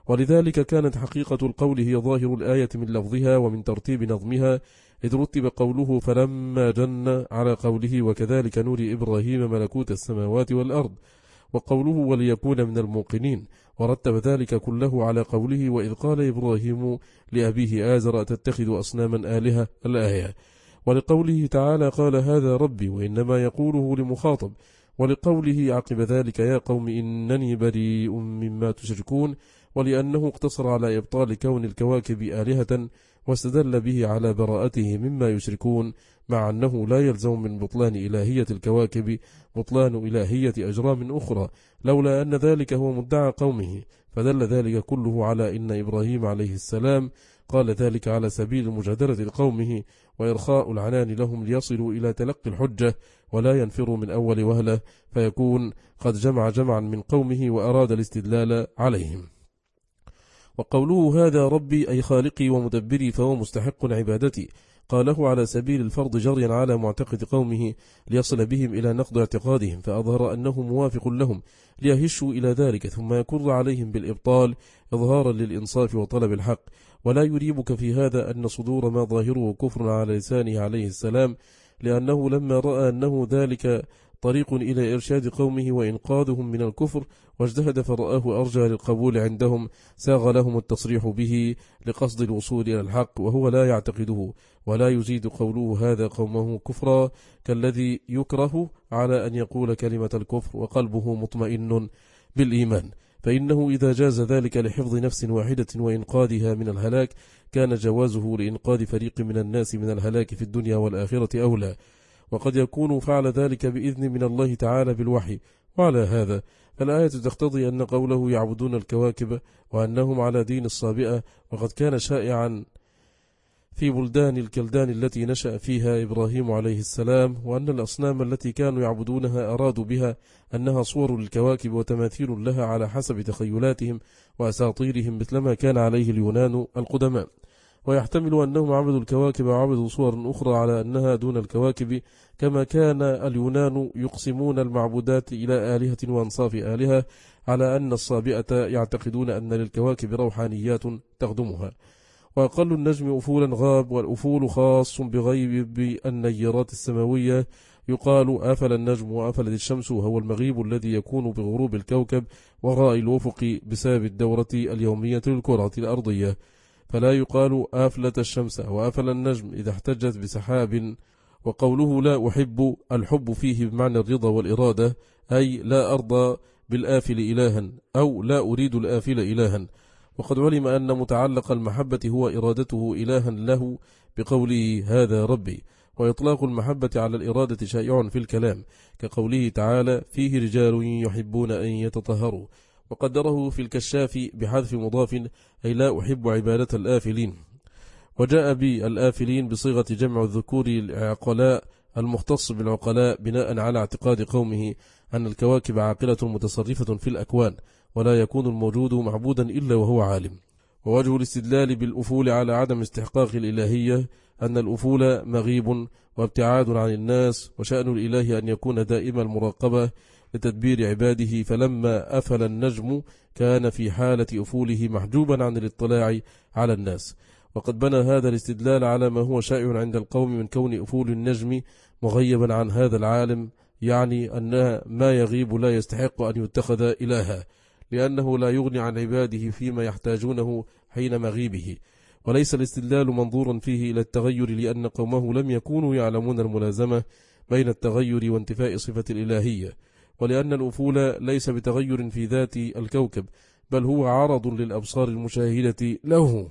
ولذلك كانت حقيقة القول هي ظاهر الآية من لفظها ومن ترتيب نظمها، إذ رتب قوله فلما جن على قوله وكذلك نري إبراهيم ملكوت السماوات والأرض، وقوله وليكون من الموقنين، ورتب ذلك كله على قوله وإذ قال إبراهيم لأبيه آزر تتخذ أصناما آلهة الآية، ولقوله تعالى قال هذا ربي، وإنما يقوله لمخاطب، ولقوله عقب ذلك يا قوم إنني بريء مما تشركون، ولأنه اقتصر على إبطال كون الكواكب آلهة واستدل به على براءته مما يشركون، مع أنه لا يلزم من بطلان إلهية الكواكب بطلان إلهية أجرام أخرى، لولا أن ذلك هو مدعى قومه، فدل ذلك كله على إن إبراهيم عليه السلام قال ذلك على سبيل المجادلة لقومه وإرخاء العنان لهم ليصلوا إلى تلقي الحجة ولا ينفروا من أول وهلة، فيكون قد جمع جمعا من قومه وأراد الاستدلال عليهم. وقوله هذا ربي أي خالقي ومدبري فهو مستحق عبادتي، قاله على سبيل الفرض جريا على معتقد قومه ليصل بهم إلى نقض اعتقادهم، فأظهر أنه موافق لهم ليهشوا إلى ذلك، ثم يكر عليهم بالإبطال إظهارا للإنصاف وطلب الحق. ولا يريبك في هذا أن صدور ما ظاهره كفر على لسانه عليه السلام، لأنه لما رأى أنه ذلك طريق إلى إرشاد قومه وإنقاذهم من الكفر واجتهد فرآه أرجى للقبول عندهم، ساغ لهم التصريح به لقصد الوصول إلى الحق وهو لا يعتقده، ولا يزيد قوله هذا قومه كفرا كالذي يكره على أن يقول كلمة الكفر وقلبه مطمئن بالإيمان، فإنه إذا جاز ذلك لحفظ نفس واحدة وإنقاذها من الهلاك كان جوازه لإنقاذ فريق من الناس من الهلاك في الدنيا والآخرة أولى، وقد يكون فعل ذلك بإذن من الله تعالى بالوحي. وعلى هذا فالآية تقتضي أن قوله يعبدون الكواكب وأنهم على دين الصابئة، وقد كان شائعا في بلدان الكلدان التي نشأ فيها إبراهيم عليه السلام، وأن الأصنام التي كانوا يعبدونها أرادوا بها أنها صور للكواكب وتماثيل لها على حسب تخيلاتهم وأساطيرهم مثلما كان عليه اليونان القدماء. ويحتمل أنهم عبدوا الكواكب وعبدوا صور أخرى على أنها دون الكواكب، كما كان اليونان يقسمون المعبودات إلى آلهة وأنصاف آلهة، على أن الصابئة يعتقدون أن للكواكب روحانيات تخدمها. وأقل النجم أفولا غاب، والأفول خاص بغيب النيرات السماوية، يقال أفل النجم وأفلت الشمس، وهو المغيب الذي يكون بغروب الكوكب وراء الأفق بسبب الدورة اليومية للكرة الأرضية، فلا يقال أفلت الشمس وأفل النجم إذا احتجت بسحاب. وقوله لا أحب الحب فيه بمعنى الرضا والإرادة، أي لا أرضى بالآفل إلها أو لا أريد الآفل إلها، وقد علم أن متعلق المحبة هو إرادته إلها له بقوله هذا ربي. وإطلاق المحبة على الإرادة شائع في الكلام، كقوله تعالى فيه رجال يحبون أن يتطهروا، وقدره في الكشاف بحذف مضاف أي لا أحب عبادة الآفلين. وجاء بالآفلين بصيغة جمع الذكور العقلاء المختص بالعقلاء بناء على اعتقاد قومه أن الكواكب عاقلة متصرفة في الأكوان، ولا يكون الموجود معبودا إلا وهو عالم. ووجه الاستدلال بالأفول على عدم استحقاق الإلهية أن الأفول مغيب وابتعاد عن الناس، وشأن الإله أن يكون دائم المراقبة لتدبير عباده، فلما أفل النجم كان في حالة أفوله محجوبا عن الاطلاع على الناس. وقد بنى هذا الاستدلال على ما هو شائع عند القوم من كون أفول النجم مغيبا عن هذا العالم، يعني أن ما يغيب لا يستحق أن يتخذ إلها، لأنه لا يغني عن عباده فيما يحتاجونه حين مغيبه. وليس الاستدلال منظورا فيه إلى التغير، لأن قومه لم يكونوا يعلمون الملازمة بين التغير وانتفاء صفة الإلهية، ولأن الأفول ليس بتغير في ذات الكوكب، بل هو عرض للأبصار المشاهدة له.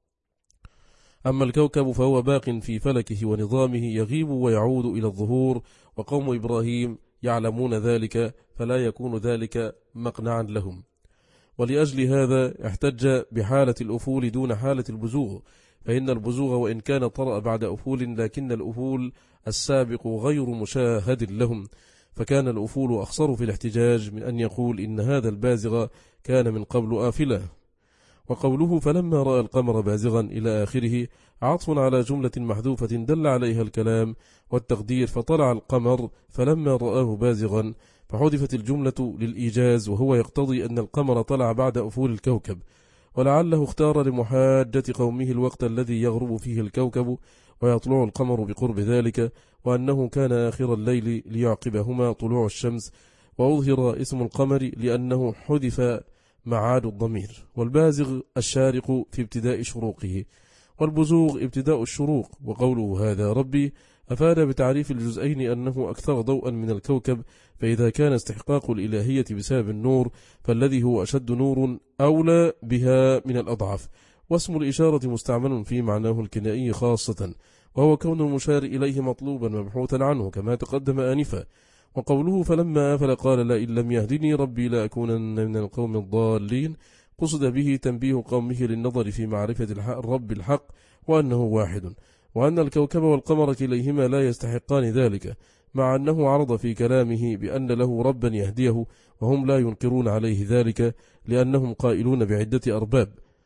أما الكوكب فهو باق في فلكه ونظامه يغيب ويعود إلى الظهور، وقوم إبراهيم يعلمون ذلك، فلا يكون ذلك مقنعا لهم. ولأجل هذا احتج بحالة الأفول دون حالة البزوغ، فإن البزوغ وإن كان طرأ بعد أفول، لكن الأفول السابق غير مشاهد لهم، فكان الأفول أخصر في الاحتجاج من أن يقول إن هذا البازغ كان من قبل آفلا. وقوله فلما رأى القمر بازغا إلى آخره عطف على جملة محذوفة دل عليها الكلام والتقدير، فطلع القمر فلما رآه بازغا، فحذفت الجملة للإيجاز، وهو يقتضي أن القمر طلع بعد أفول الكوكب. ولعله اختار لمحاجة قومه الوقت الذي يغرب فيه الكوكب ويطلع القمر بقرب ذلك، وأنه كان آخر الليل ليعقبهما طلوع الشمس، وأظهر اسم القمر لأنه حذف معاد الضمير، والبازغ الشارق في ابتداء شروقه، والبزوغ ابتداء الشروق. وقوله هذا ربي أفاد بتعريف الجزئين أنه أكثر ضوءا من الكوكب، فإذا كان استحقاق الإلهية بسبب النور فالذي هو أشد نور أولى بها من الأضعف. واسم الإشارة مستعمل في معناه الكنائي خاصة، وهو كون المشار إليه مطلوبا مبحوثا عنه كما تقدم آنفا. وقوله فلما آفل قال لئن لم يهدني ربي لأكونن من القوم الضالين، قصد به تنبيه قومه للنظر في معرفة الرب الحق وأنه واحد، وأن الكوكب والقمر كليهما لا يستحقان ذلك، مع أنه عرض في كلامه بأن له ربا يهديه، وهم لا ينكرون عليه ذلك لأنهم قائلون بعدة أرباب.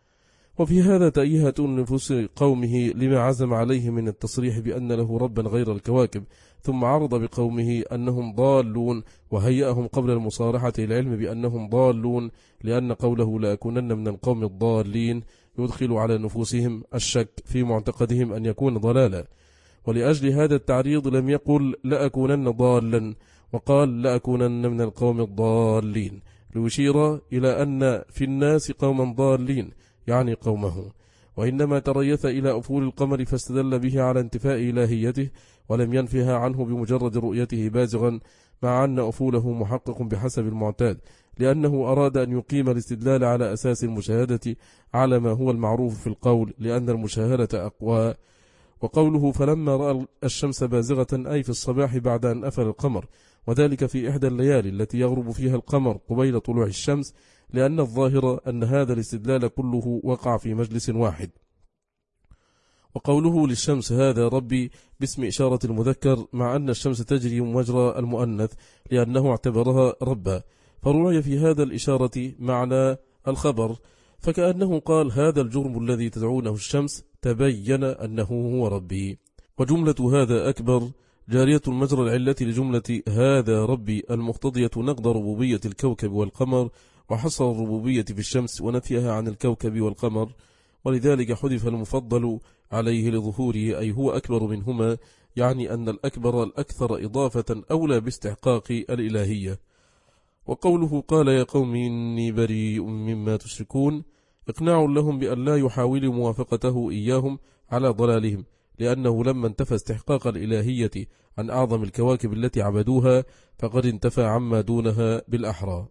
وفي هذا تأيهة نفوس قومه لما عزم عليه من التصريح بأن له ربا غير الكواكب، ثم عرض بقومه أنهم ضالون، وهيأهم قبل المصارحة العلم بأنهم ضالون، لأن قوله لأكونن من القوم الضالين يدخل على نفوسهم الشك في معتقدهم أن يكون ضلالا. ولأجل هذا التعريض لم يقل لأكونن ضالا، وقال لأكونن من القوم الضالين، ليشير إلى أن في الناس قوما ضالين يعني قومه. وإنما تريث إلى أفول القمر فاستدل به على انتفاء إلهيته، ولم ينفها عنه بمجرد رؤيته بازغا، مع أن أفوله محقق بحسب المعتاد، لأنه أراد أن يقيم الاستدلال على أساس المشاهدة على ما هو المعروف في القول، لأن المشاهدة أقوى. وقوله فلما رأى الشمس بازغة أي في الصباح بعد أن أفل القمر، وذلك في إحدى الليالي التي يغرب فيها القمر قبيل طلوع الشمس، لأن الظاهر أن هذا الاستدلال كله وقع في مجلس واحد. وقوله للشمس هذا ربي باسم إشارة المذكر، مع أن الشمس تجري مجرى المؤنث لأنه اعتبرها ربا، فروي في هذا الإشارة معنى الخبر، فكأنه قال هذا الجرم الذي تدعونه الشمس تبين أنه هو ربي. وجملة هذا أكبر جارية مجرى العلة لجملة هذا ربي المقتضية نقض ربوبية الكوكب والقمر، وحصر الربوبية في الشمس ونفيها عن الكوكب والقمر، ولذلك حذف المفضل عليه لظهوره، أي هو أكبر منهما، يعني أن الأكبر الأكثر إضافة أولى باستحقاق الإلهية. وقوله قال يا قوم إني بريء مما تشركون، إقناع لهم بأن لا يحاولوا موافقته إياهم على ضلالهم، لأنه لما انتفى استحقاق الإلهية عن أعظم الكواكب التي عبدوها فقد انتفى عما دونها بالأحرى.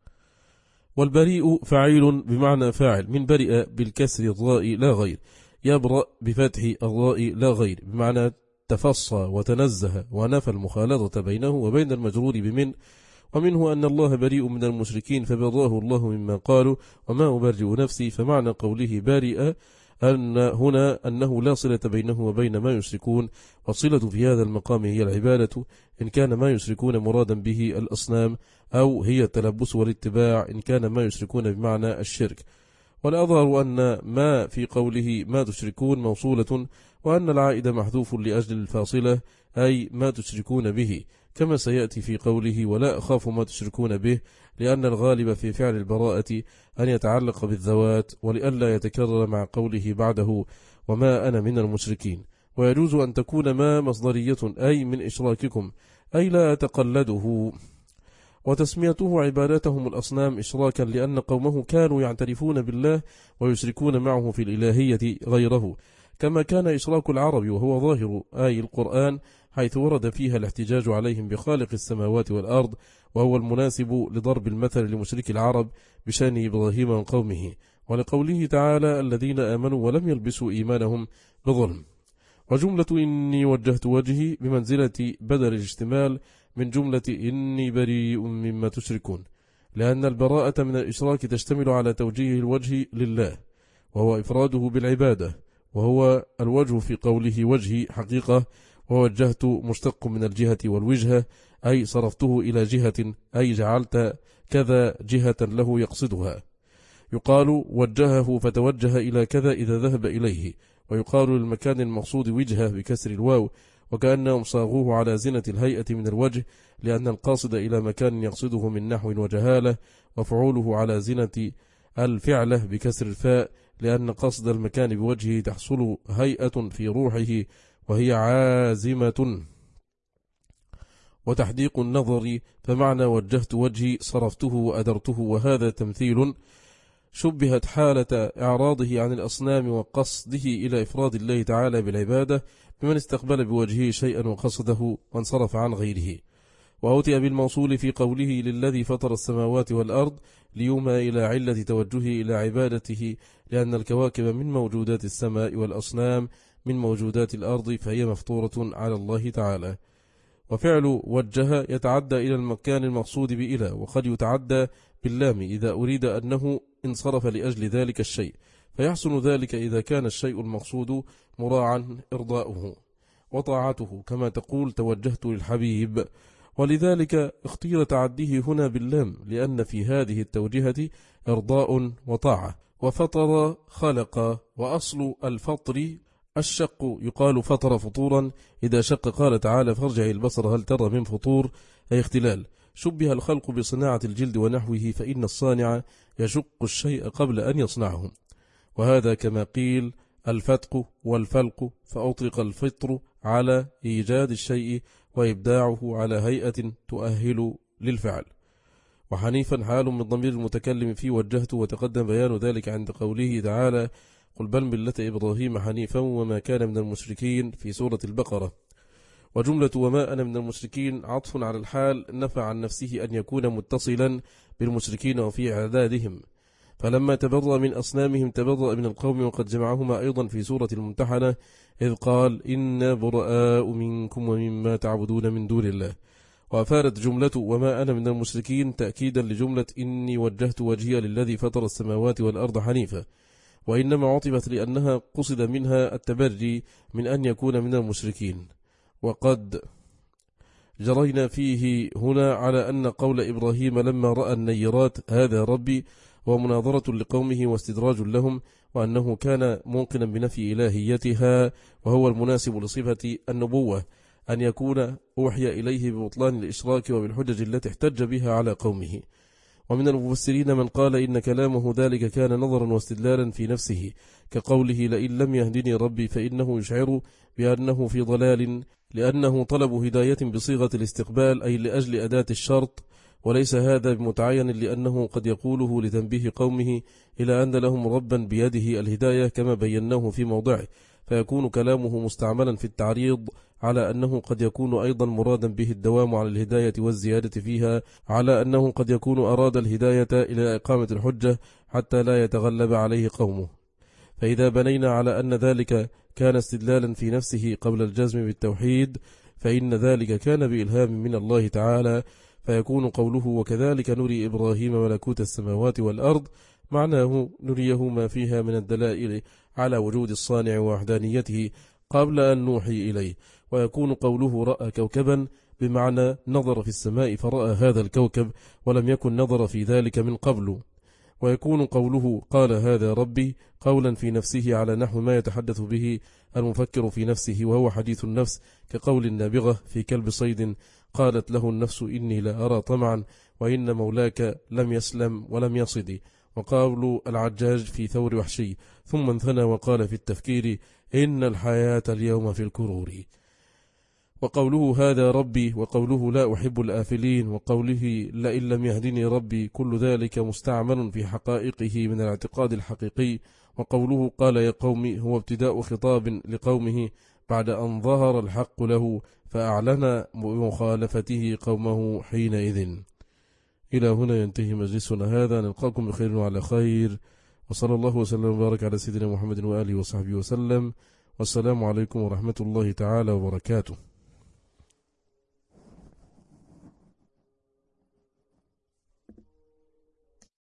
والبريء فعيل بمعنى فاعل من برئ بالكسر الضاء لا غير، يبرأ بفتح الضاء لا غير بمعنى تفصى وتنزه ونفى المخالطة بينه وبين المجرور بمن. ومنه أن الله بريء من المشركين فبراه الله مما قالوا وما أبرئ نفسي، فمعنى قوله بارئ أن هنا أنه لا صلة بينه وبين ما يشركون، والصلة في هذا المقام هي العبادة إن كان ما يشركون مرادا به الأصنام، أو هي التلبس والاتباع إن كان ما يشركون بمعنى الشرك. والأظهر أن ما في قوله ما تشركون موصولة، وأن العائد محذوف لأجل الفاصلة أي ما تشركون به، كما سيأتي في قوله ولا أخاف ما تشركون به، لأن الغالب في فعل البراءة أن يتعلق بالذوات، ولئلا يتكرر مع قوله بعده وما أنا من المشركين. ويجوز أن تكون ما مصدرية أي من إشراككم أي لا أتقلده. وتسميته عبادتهم الأصنام إشراكا لأن قومه كانوا يعترفون بالله ويشركون معه في الإلهية غيره، كما كان إشراك العرب وهو ظاهر آي القرآن، حيث ورد فيها الاحتجاج عليهم بخالق السماوات والأرض، وهو المناسب لضرب المثل لمشرك العرب بشأن إبراهيم وقومه، ولقوله تعالى الذين آمنوا ولم يلبسوا إيمانهم بظلم. وجملة إني وجهت وجهي بمنزلة بدل الاشتمال من جملة إني بريء مما تشركون، لأن البراءة من الإشراك تشتمل على توجيه الوجه لله وهو إفراده بالعبادة، وهو الوجه في قوله وجهي حقيقة، ووجهت مشتق من الجهة والوجهة أي صرفته إلى جهة، أي جعلت كذا جهة له يقصدها. يقال وجهه فتوجه إلى كذا إذا ذهب إليه، ويقال للمكان المقصود وجهه بكسر الواو، وكأنهم صاغوه على زنة الهيئة من الوجه، لأن القاصد إلى مكان يقصده من نحو وجهالة، وفعوله على زنة الفعلة بكسر الفاء، لأن قصد المكان بوجهه تحصل هيئة في روحه وهي عازمة، وتحديق النظر فمعنى وجهت وجهي صرفته وأدرته، وهذا تمثيل شبهت حالة إعراضه عن الأصنام وقصده إلى إفراد الله تعالى بالعبادة بمن استقبل بوجهه شيئا وقصده وانصرف عن غيره. وأوتي بالموصول في قوله للذي فطر السماوات والأرض ليومى إلى علة توجهه إلى عبادته، لأن الكواكب من موجودات السماء والأصنام من موجودات الأرض، فهي مفطورة على الله تعالى. وفعل وجه يتعدى إلى المكان المقصود بإلى، وقد يتعدى باللام إذا أريد أنه انصرف لأجل ذلك الشيء، فيحسن ذلك إذا كان الشيء المقصود مراعا إرضاؤه وطاعته، كما تقول توجهت للحبيب. ولذلك اختير تعديه هنا باللام، لأن في هذه التوجهة إرضاء وطاعة. وفطر خلق، وأصل الفطر الشق، يقال فطر فطورا إذا شق. قال تعالى فارجع البصر هل ترى من فطور، أي اختلال. شبه الخلق بصناعة الجلد ونحوه، فإن الصانع يشق الشيء قبل أن يصنعه، وهذا كما قيل الفتق والفلق، فأطلق الفطر على إيجاد الشيء وإبداعه على هيئة تؤهل للفعل. وحنيفا حال من ضمير المتكلم فيه وجهته، وتقدم بيان ذلك عند قوله تعالى قل بل ملة إبراهيم حنيفا وما كان من المشركين في سورة البقرة. وجملة وما أنا من المشركين عطف على الحال نفى عن نفسه أن يكون متصلا بالمشركين وفي عدادهم، فلما تبرأ من أصنامهم تبرأ من القوم، وقد جمعهما أيضا في سورة الممتحنة إذ قال إنا براء منكم ومما تعبدون من دون الله. وأفادت جملة وما أنا من المشركين تأكيدا لجملة إني وجهت وجهي للذي فطر السماوات والأرض حنيفا، وإنما عطفت لأنها قصد منها التبري من أن يكون من المشركين. وقد جرينا فيه هنا على أن قول إبراهيم لما رأى النيرات هذا ربي ومناظرة لقومه واستدراج لهم، وأنه كان موقنا بنفي إلهيتها، وهو المناسب لصفة النبوة أن يكون أوحي إليه ببطلان الإشراك وبالحجج التي احتج بها على قومه. ومن المفسرين من قال إن كلامه ذلك كان نظرا واستدلالا في نفسه، كقوله لئن لم يهدني ربي، فإنه يشعر بأنه في ضلال، لأنه طلب هداية بصيغة الاستقبال أي لأجل أداة الشرط، وليس هذا بمتعين، لأنه قد يقوله لتنبيه قومه إلى أن لهم ربا بيده الهداية كما بيناه في موضعه، فيكون كلامه مستعملا في التعريض على أنه قد يكون أيضا مرادا به الدوام على الهداية والزيادة فيها، على أنه قد يكون أراد الهداية إلى إقامة الحجة حتى لا يتغلب عليه قومه. فإذا بنينا على أن ذلك كان استدلالا في نفسه قبل الجزم بالتوحيد، فإن ذلك كان بإلهام من الله تعالى، فيكون قوله وكذلك نري إبراهيم ملكوت السماوات والأرض معناه نريه ما فيها من الدلائل على وجود الصانع ووحدانيته قبل أن نوحي إليه. ويكون قوله رأى كوكبا بمعنى نظر في السماء فرأى هذا الكوكب ولم يكن نظر في ذلك من قبل. ويكون قوله قال هذا ربي قولا في نفسه على نحو ما يتحدث به المفكر في نفسه، وهو حديث النفس، كقول النابغة في كلب صيد قالت له النفس إني لا أرى طمعا وإن مولاك لم يسلم ولم يصد. وقول العجاج في ثور وحشي ثم انثنى وقال في التفكير إن الحياة اليوم في الكرور. وقوله هذا ربي، وقوله لا أحب الآفلين، وقوله لئن لم يهدني ربي، كل ذلك مستعمل في حقائقه من الاعتقاد الحقيقي. وقوله قال يا قوم هو ابتداء خطاب لقومه بعد أن ظهر الحق له فأعلن بمخالفته قومه حينئذ. إلى هنا ينتهي مجلسنا هذا، نلقاكم بخير وعلى خير، وصلى الله وسلم وبارك على سيدنا محمد وآله وصحبه وسلم، والسلام عليكم ورحمة الله تعالى وبركاته.